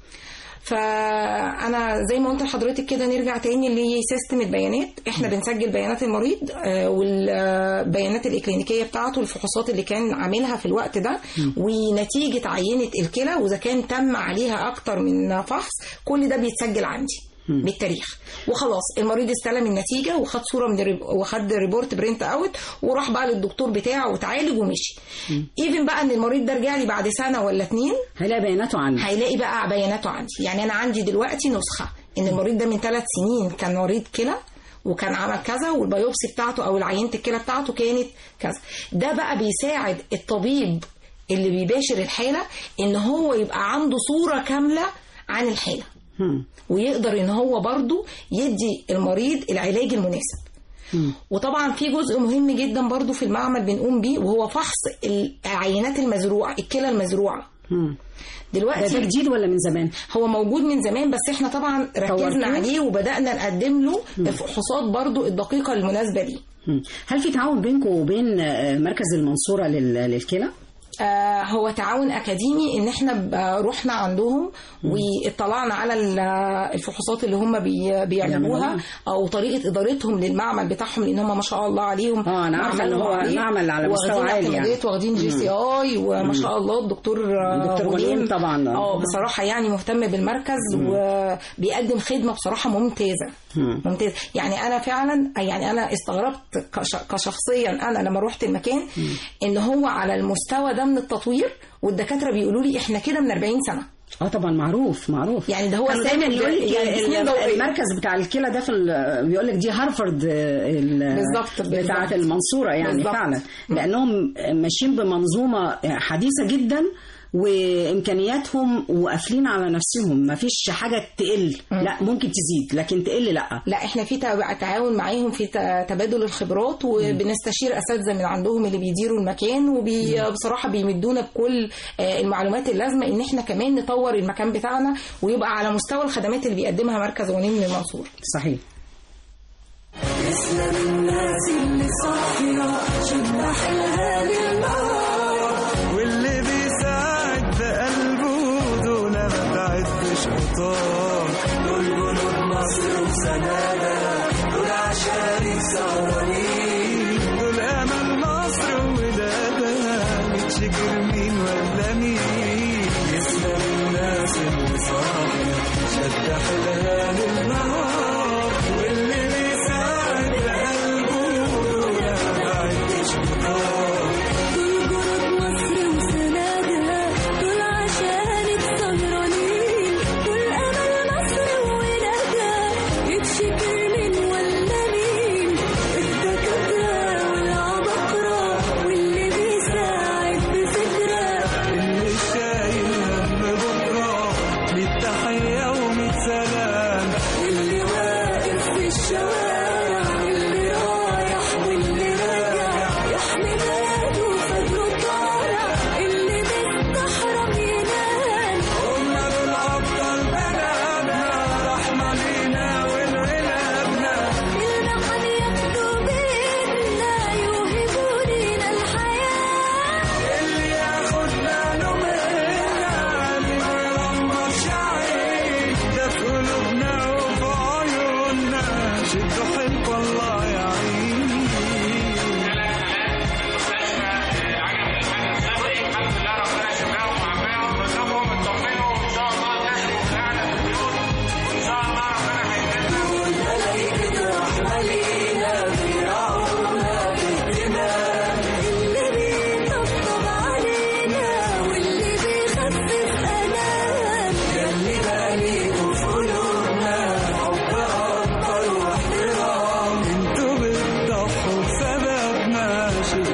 فانا زي ما قلت لحضرتك كده، نرجع تاني لسيستم البيانات. احنا مم. بنسجل بيانات المريض آه والبيانات الاكلينيكيه بتاعته، الفحوصات اللي كان عاملها في الوقت ده، مم. ونتيجه عينه الكلى، واذا كان تم عليها اكتر من فحص، كل ده بيتسجل عندي بالتاريخ. وخلاص المريض استلم النتيجه وخد صوره من الريب... وخد ريبورت برنت اوت، وراح بقى للدكتور بتاعه وتعالج ومشي. ايفن بقى ان المريض ده رجع لي بعد سنه ولا اتنين، هيلاقي بياناته عندي، هيلاقي بقى بياناته عندي. يعني انا عندي دلوقتي نسخه ان المريض ده من ثلاث سنين كان مريض كلى وكان عمل كذا، والبيوبسي بتاعته او العينه الكلى بتاعته كانت كذا. ده بقى بيساعد الطبيب اللي بيباشر الحاله ان هو يبقى عنده صوره كامله عن الحاله، ويقدر ان هو برضو يدي المريض العلاج المناسب. م. وطبعا في جزء مهم جدا برضو في المعمل بنقوم بيه، وهو فحص العينات المزروعه، الكلى المزروعه. م. دلوقتي ده جديد ولا من زمان؟ هو موجود من زمان، بس احنا طبعا ركزنا عليه وبدأنا نقدم له الفحوصات برضو الدقيقه المناسبه ليه. هل في تعاون بينكم وبين مركز المنصوره للكلى؟ آه هو تعاون أكاديمي، إن إحنا رحنا عندهم واطلعنا على الفحوصات اللي هم بي بيعملوها، أو طريقة إدارتهم للمعمل بتاعهم، لأن هم ما شاء الله عليهم. اه أنا عارفة إن هو معمل على مستوى عالي يعني، واخدين جي سي آي، وما شاء الله الدكتور الدكتور غليم طبعا اه بصراحة يعني مهتم بالمركز، مم. وبيقدم خدمة بصراحة ممتازة. مم. ممتاز. يعني أنا فعلا يعني أنا استغربت كشخصيا أنا لما روحت المكان، مم. إن هو على المستوى ده من التطوير، والدكاتره بيقولوا لي احنا كده من أربعين سنة. اه طبعا معروف معروف يعني ده هو دايما يقول لك يعني المركز بتاع الكلى ده في بيقول لك دي هارفارد بالظبط بتاعه المنصوره يعني بالزبط. فعلا لانهم ماشيين بمنظومه حديثه جدا، وامكانياتهم وقافلين على نفسهم، ما فيش حاجه تقل، لا ممكن تزيد لكن تقل لا لا احنا في تعاون معاهم في تبادل الخبرات، وبنستشير اساتذه من عندهم اللي بيديروا المكان، وبصراحه بيمدونا بكل المعلومات اللازمه ان احنا كمان نطور المكان بتاعنا ويبقى على مستوى الخدمات اللي بيقدمها مركز غنيم من المنصورة. صحيح. اسلام الناس اللي صاحيه شبه حلها للنار، واللي بيساعد بقلبه دول ما تعدش قطار، دول جنود مصر وسنادة، دول عشان سهرانين، دول امل مصر وولادها، متشكر مين ولا مين. اسلام الناس اللي صاحيه شد حلها للنار، واللي بيساعد بقلبه دول ما تعدش قطار، دول جنود مصر وسنادها، دول عشان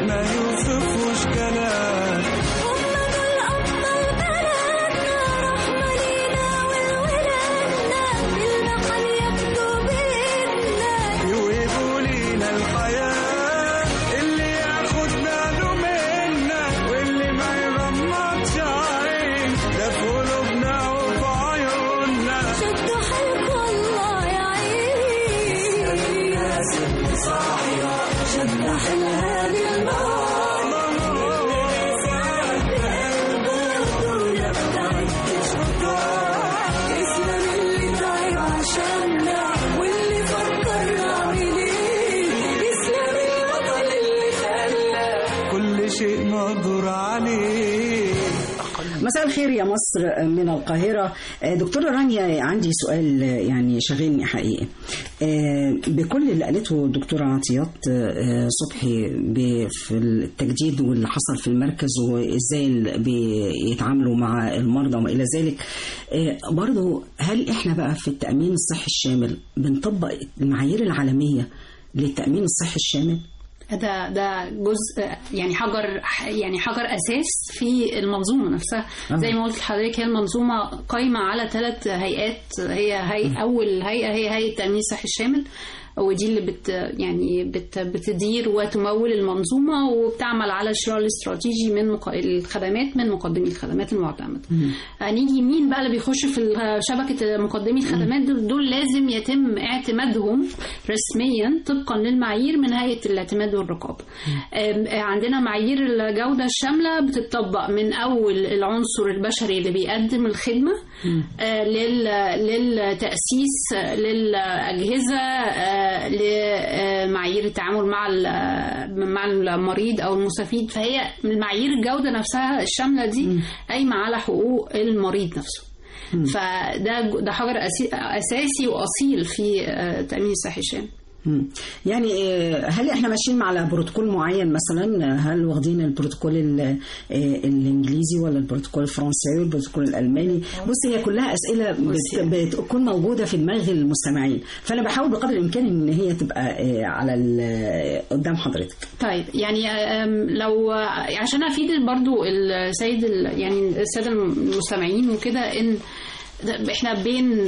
ما يوصفوش كلام. هم دول أبطال بلدنا، رحمة لينا ولولادنا، بالمحل ياخدوا بيتنا، يوهبوا لينا الحياة اللي ياخد باله منا، واللي ما يغمضش عين ده في قلوبنا وفي عيوننا. شدوا حيلكوا الله يعين، الناس اللي صاحية شدوا حيلها للنار. شيء نقدر عليه. مساء الخير يا مصر من القاهرة. دكتورة رانيا، عندي سؤال يعني شغلني حقيقي. بكل اللي قالته الدكتورة عطيات صبحي في التجديد واللي حصل في المركز وإزاي بيتعاملوا مع المرضى وما إلى ذلك، برضو هل إحنا بقى في التأمين الصحي الشامل بنطبق المعايير العالمية للتأمين الصحي الشامل؟ ده ده جزء يعني حجر يعني حجر اساس في المنظومه نفسها. زي ما قلت لحضرتك، هي المنظومه قايمه على ثلاث هيئات. هي هي اول هيئه هي هيئه التامين الصحي الشامل، ودي اللي بت يعني بت بتدير وتمول المنظومه وبتعمل على الشراء الاستراتيجي من مق... الخدمات من مقدمي الخدمات المعتمده. هنيجي مين بقى اللي بيخش في شبكه مقدمي الخدمات دول؟ دول لازم يتم اعتمادهم رسميا طبقا للمعايير من هيئه الاعتماد والرقابه. عندنا معايير الجوده الشامله بتطبق من اول العنصر البشري اللي بيقدم الخدمه لل للتاسيس للاجهزه لمعايير التعامل مع مع المريض او المستفيد. فهي معايير الجوده نفسها الشامله دي قايمه على حقوق المريض نفسه. فده ده حجر اساسي واصيل في التامين الصحي الشامل. يعني هل احنا ماشيين على بروتوكول معين مثلا؟ هل واخدين البروتوكول الانجليزي ولا البروتوكول الفرنساوي البروتوكول الالماني؟ بص، هي كلها اسئله بتكون موجوده في دماغ المستمعين، فانا بحاول بقدر الامكان ان هي تبقى على قدام حضرتك. طيب يعني لو عشان افيد برضو السيد يعني الساده المستمعين وكده، ان احنا بين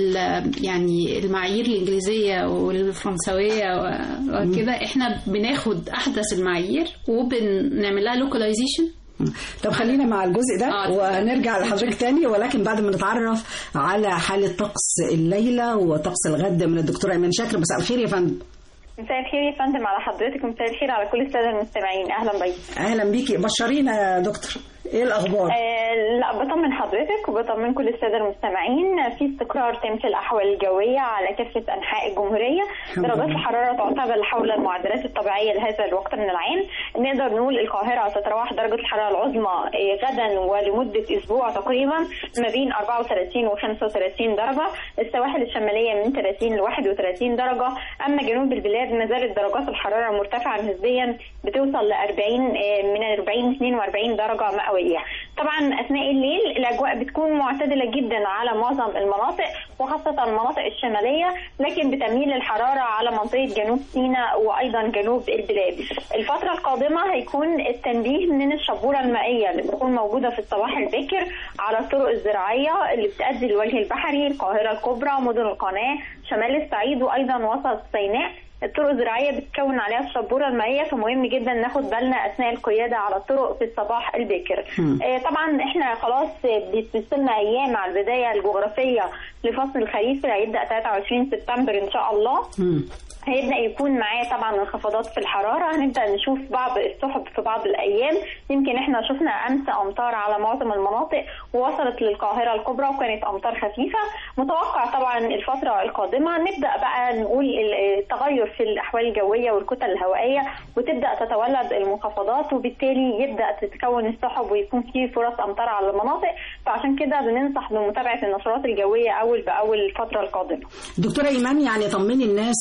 يعني المعايير الانجليزيه والفرنسويه وكده احنا بناخد احدث المعايير وبنعمل لها لوكاليزيشن. طب خلينا مع الجزء ده آه ونرجع لحضرتك تاني، ولكن بعد ما نتعرف على حاله طقس الليله وطقس الغد من الدكتوره ايمان شاكر. مساء الخير يا فندم. مساء الخير يا فندم على حضرتك، ومساء الخير على كل الساده المستمعين. اهلا بيك. اهلا بيكي، بشرينا يا دكتور، ايه الاخبار؟ آه لا بطمن حضرتك وبطمن كل الساده المستمعين. في استقرار تام في الاحوال الجويه على كافه انحاء الجمهوريه. درجات الحراره تعتبر حول المعدلات الطبيعيه لهذا الوقت من العام. نقدر نقول القاهره تتراوح درجه الحراره العظمى غدا ولمده اسبوع تقريبا ما بين أربعة وثلاثين وخمسة وثلاثين درجه. السواحل الشماليه من ثلاثين لواحد وثلاثين درجه. اما جنوب البلاد ما زالت درجات الحراره مرتفعه نسبيا بتوصل ل أربعين من أربعين اثنين وأربعين درجه مئويه. طبعا اثناء الليل الاجواء بتكون معتدله جدا على معظم المناطق وخاصه المناطق الشماليه، لكن بتميل الحراره على منطقه جنوب سيناء وايضا جنوب البلاد. الفتره القادمه هيكون التنبيه من الشبوره المائيه اللي بتكون موجوده في الصباح الباكر على الطرق الزراعيه اللي بتؤدي للوجه البحري، القاهره الكبرى، مدن القناه، شمال الصعيد وايضا وسط سيناء. الطرق الزراعيه بتكون عليها الشبوره المائيه، فمهم جدا ناخد بالنا اثناء القياده على الطرق في الصباح الباكر. آه طبعا احنا خلاص بتوصلنا ايام على البدايه الجغرافيه لفصل الخريف اللي هيبدا ثلاثة وعشرين سبتمبر ان شاء الله. م. هيبدا يكون معاه طبعا انخفاضات في الحراره. هنبدا نشوف بعض السحب في بعض الايام. يمكن احنا شفنا امس امطار على معظم المناطق ووصلت للقاهره الكبرى وكانت امطار خفيفه. متوقع طبعا الفتره القادمه نبدا بقى نقول التغير في الاحوال الجويه والكتل الهوائيه وتبدا تتولد المنخفضات، وبالتالي يبدا تتكون السحب ويكون في فرص امطار على المناطق. فعشان كده بننصح بمتابعه النشرات الجويه اول باول الفتره القادمه. دكتوره ايمان، يعني طمني الناس،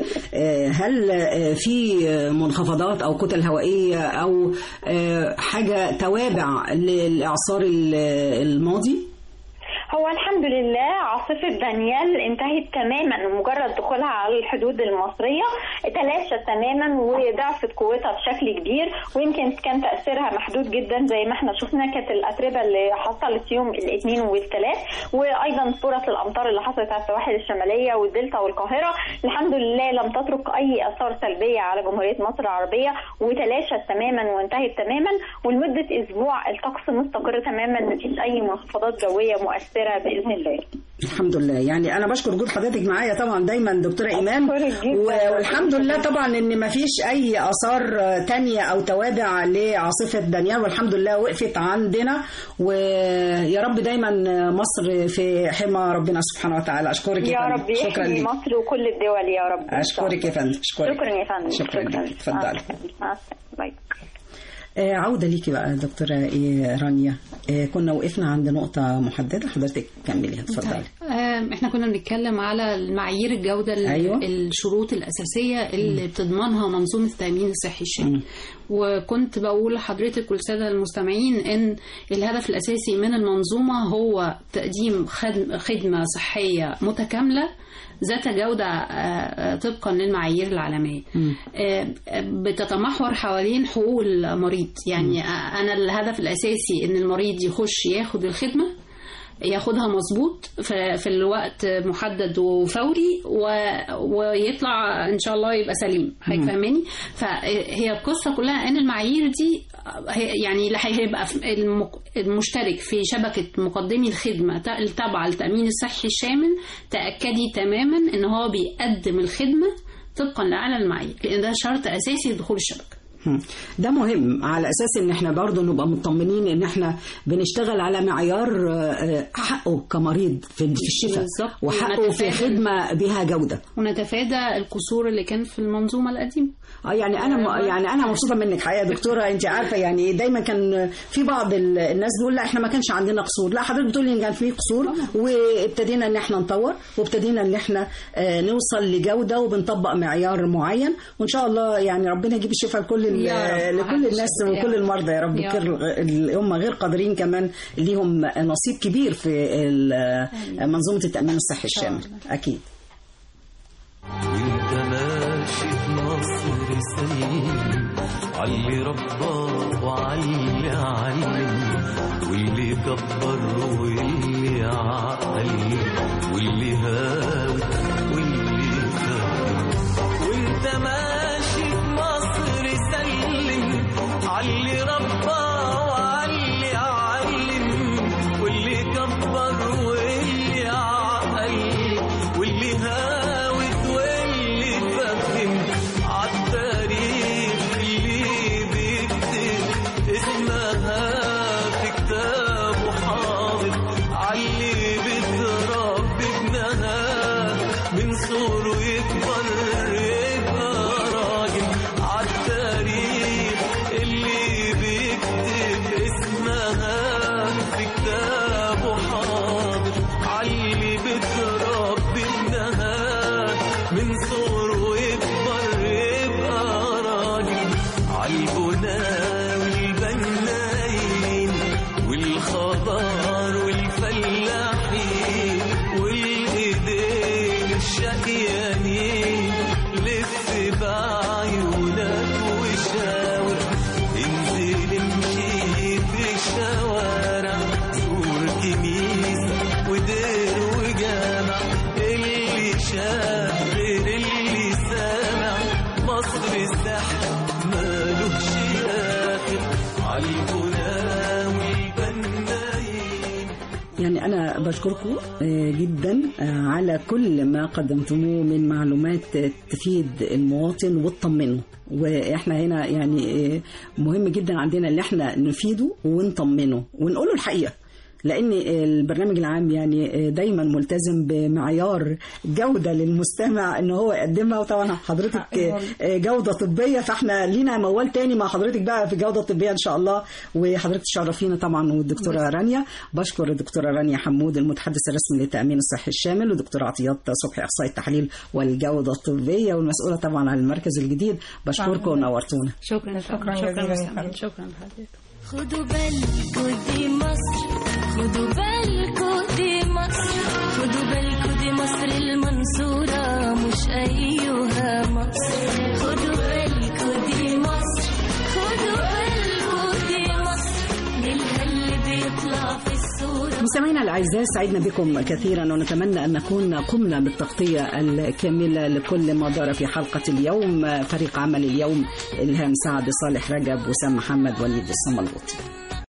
هل في منخفضات أو كتل هوائية أو حاجة توابع للإعصار الماضي؟ هو الحمد لله عاصفة دانيال انتهت تماما، مجرد دخولها على الحدود المصرية تلاشت تماما وضعفت قوتها بشكل كبير، ويمكن كان تأثيرها محدود جدا زي ما احنا شفنا. كانت الأتربة اللي حصلت يوم الاثنين والثلاث، وأيضا فرص الأمطار اللي حصلت على السواحل الشمالية والدلتا والقاهرة الحمد لله لم تترك أي آثار سلبية على جمهورية مصر العربية، وتلاشت تماما وانتهت تماما. ولمدة أسبوع الطقس مستقر تماما، مفيش أي منخفضات جوية مؤثرة بإذن الله. الحمد لله. يعني انا بشكر وجود حضرتك معايا طبعا دايما دكتوره ايمان، والحمد لله طبعا ان ما فيش اي اثار تانية او توابع لعاصفه دانيال، والحمد لله وقفت عندنا، ويا رب دايما مصر في حمى ربنا سبحانه وتعالى. اشكرك يا رب يحمي مصر وكل الدول يا رب. اشكرك يا فندم. شكرا يا فندم. شكرا لك. اتفضلي. مع السلامه. آه عودة ليكي بقى دكتورة إيه رانيا. آه كنا وقفنا عند نقطة محددة، حضرتك كملي اتفضلي. آه احنا كنا بنتكلم على المعايير الجودة. أيوة. الشروط الأساسية اللي م. بتضمنها منظومة التأمين الصحي الشامل. وكنت بقول لحضرتك والسادة المستمعين ان الهدف الأساسي من المنظومة هو تقديم خدمة صحية متكاملة ذات جودة طبقا للمعايير العالمية، بتتمحور حوالين حقوق المريض. يعني أنا الهدف الأساسي إن المريض يخش ياخد الخدمة، ياخدها مظبوط في الوقت محدد وفوري، ويطلع إن شاء الله يبقى سليم. هيفهمني؟ فهي القصة كلها إن المعايير دي يعني اللي هيبقى المشترك في شبكة مقدمي الخدمة التابعة للتأمين الصحي الشامل، تأكدي تماما إن هو بيقدم الخدمة طبقا لأعلى المعايير، لأن ده شرط أساسي لدخول الشبكة. ده مهم على أساس إن احنا برضو نبقى مطمنين إن احنا بنشتغل على معيار حقه كمريض في الشفاء، وحقه في خدمة بها جودة، ونتفادى القصور اللي كان في المنظومة القديمة. اه يعني انا يعني انا مبسوطه منك حقيقه دكتوره. انت عارفه يعني دايما كان في بعض الناس بيقول لا احنا ما كانش عندنا قصور، لا حضرتك بتقولي ان كان في قصور، وابتدينا ان احنا نطور، وابتدينا ان احنا نوصل لجوده، وبنطبق معيار معين، وان شاء الله يعني ربنا يجيب الشفاء لكل لكل الناس وكل المرضى يا رب. هم غير قادرين كمان ليهم نصيب كبير في منظومه التامين الصحي الشامل اكيد. وانت ماشي في مصر سليم، علي رباه وعلي علم، واللي كبر واللي عقل، واللي هاوي واللي فهم. وانت ماشي في مصر سلم، علي رباه وعلي علم، واللي كبر واللي عقل، واللي هاوي يعني أنا بشكركم جدا على كل ما قدمتموه من معلومات تفيد المواطن وتطمنه، وإحنا هنا يعني مهم جدا عندنا اللي احنا نفيده ونطمنه ونقوله الحقيقة، لأن البرنامج العام يعني دايما ملتزم بمعيار جودة للمستمع ان هو يقدمها، وطبعا حضرتك جودة طبية، فاحنا لينا موال تاني مع حضرتك بقى في جودة طبية ان شاء الله، وحضرتك تشرفينا طبعا. والدكتورة رانيا، بشكر الدكتورة رانيا حمود المتحدث الرسمي للتأمين الصحي الشامل، ودكتورة عطيات صبحي اخصائي التحليل والجودة الطبية والمسؤولة طبعا عن المركز الجديد. بشكركم ونورتونا. شكرا شكرا شكرا شكرا لحضرتك. خدوا بالكوا دي مصر، خدوا بالكوا دي مصر خدوا بالكوا دي مصر المنصورة مش أيها مصر خدوا بالكوا دي مصر خدوا بالكوا دي مصر نيلها اللي بيطلع في الصورة. مستمعينا الأعزاء سعدنا بكم كثيرا ونتمنى أن نكون قمنا بالتغطية الكاملة لكل ما دار في حلقة اليوم. فريق عمل اليوم إلهام سعد، صالح رجب، وسام محمد، وليد الصملوطي.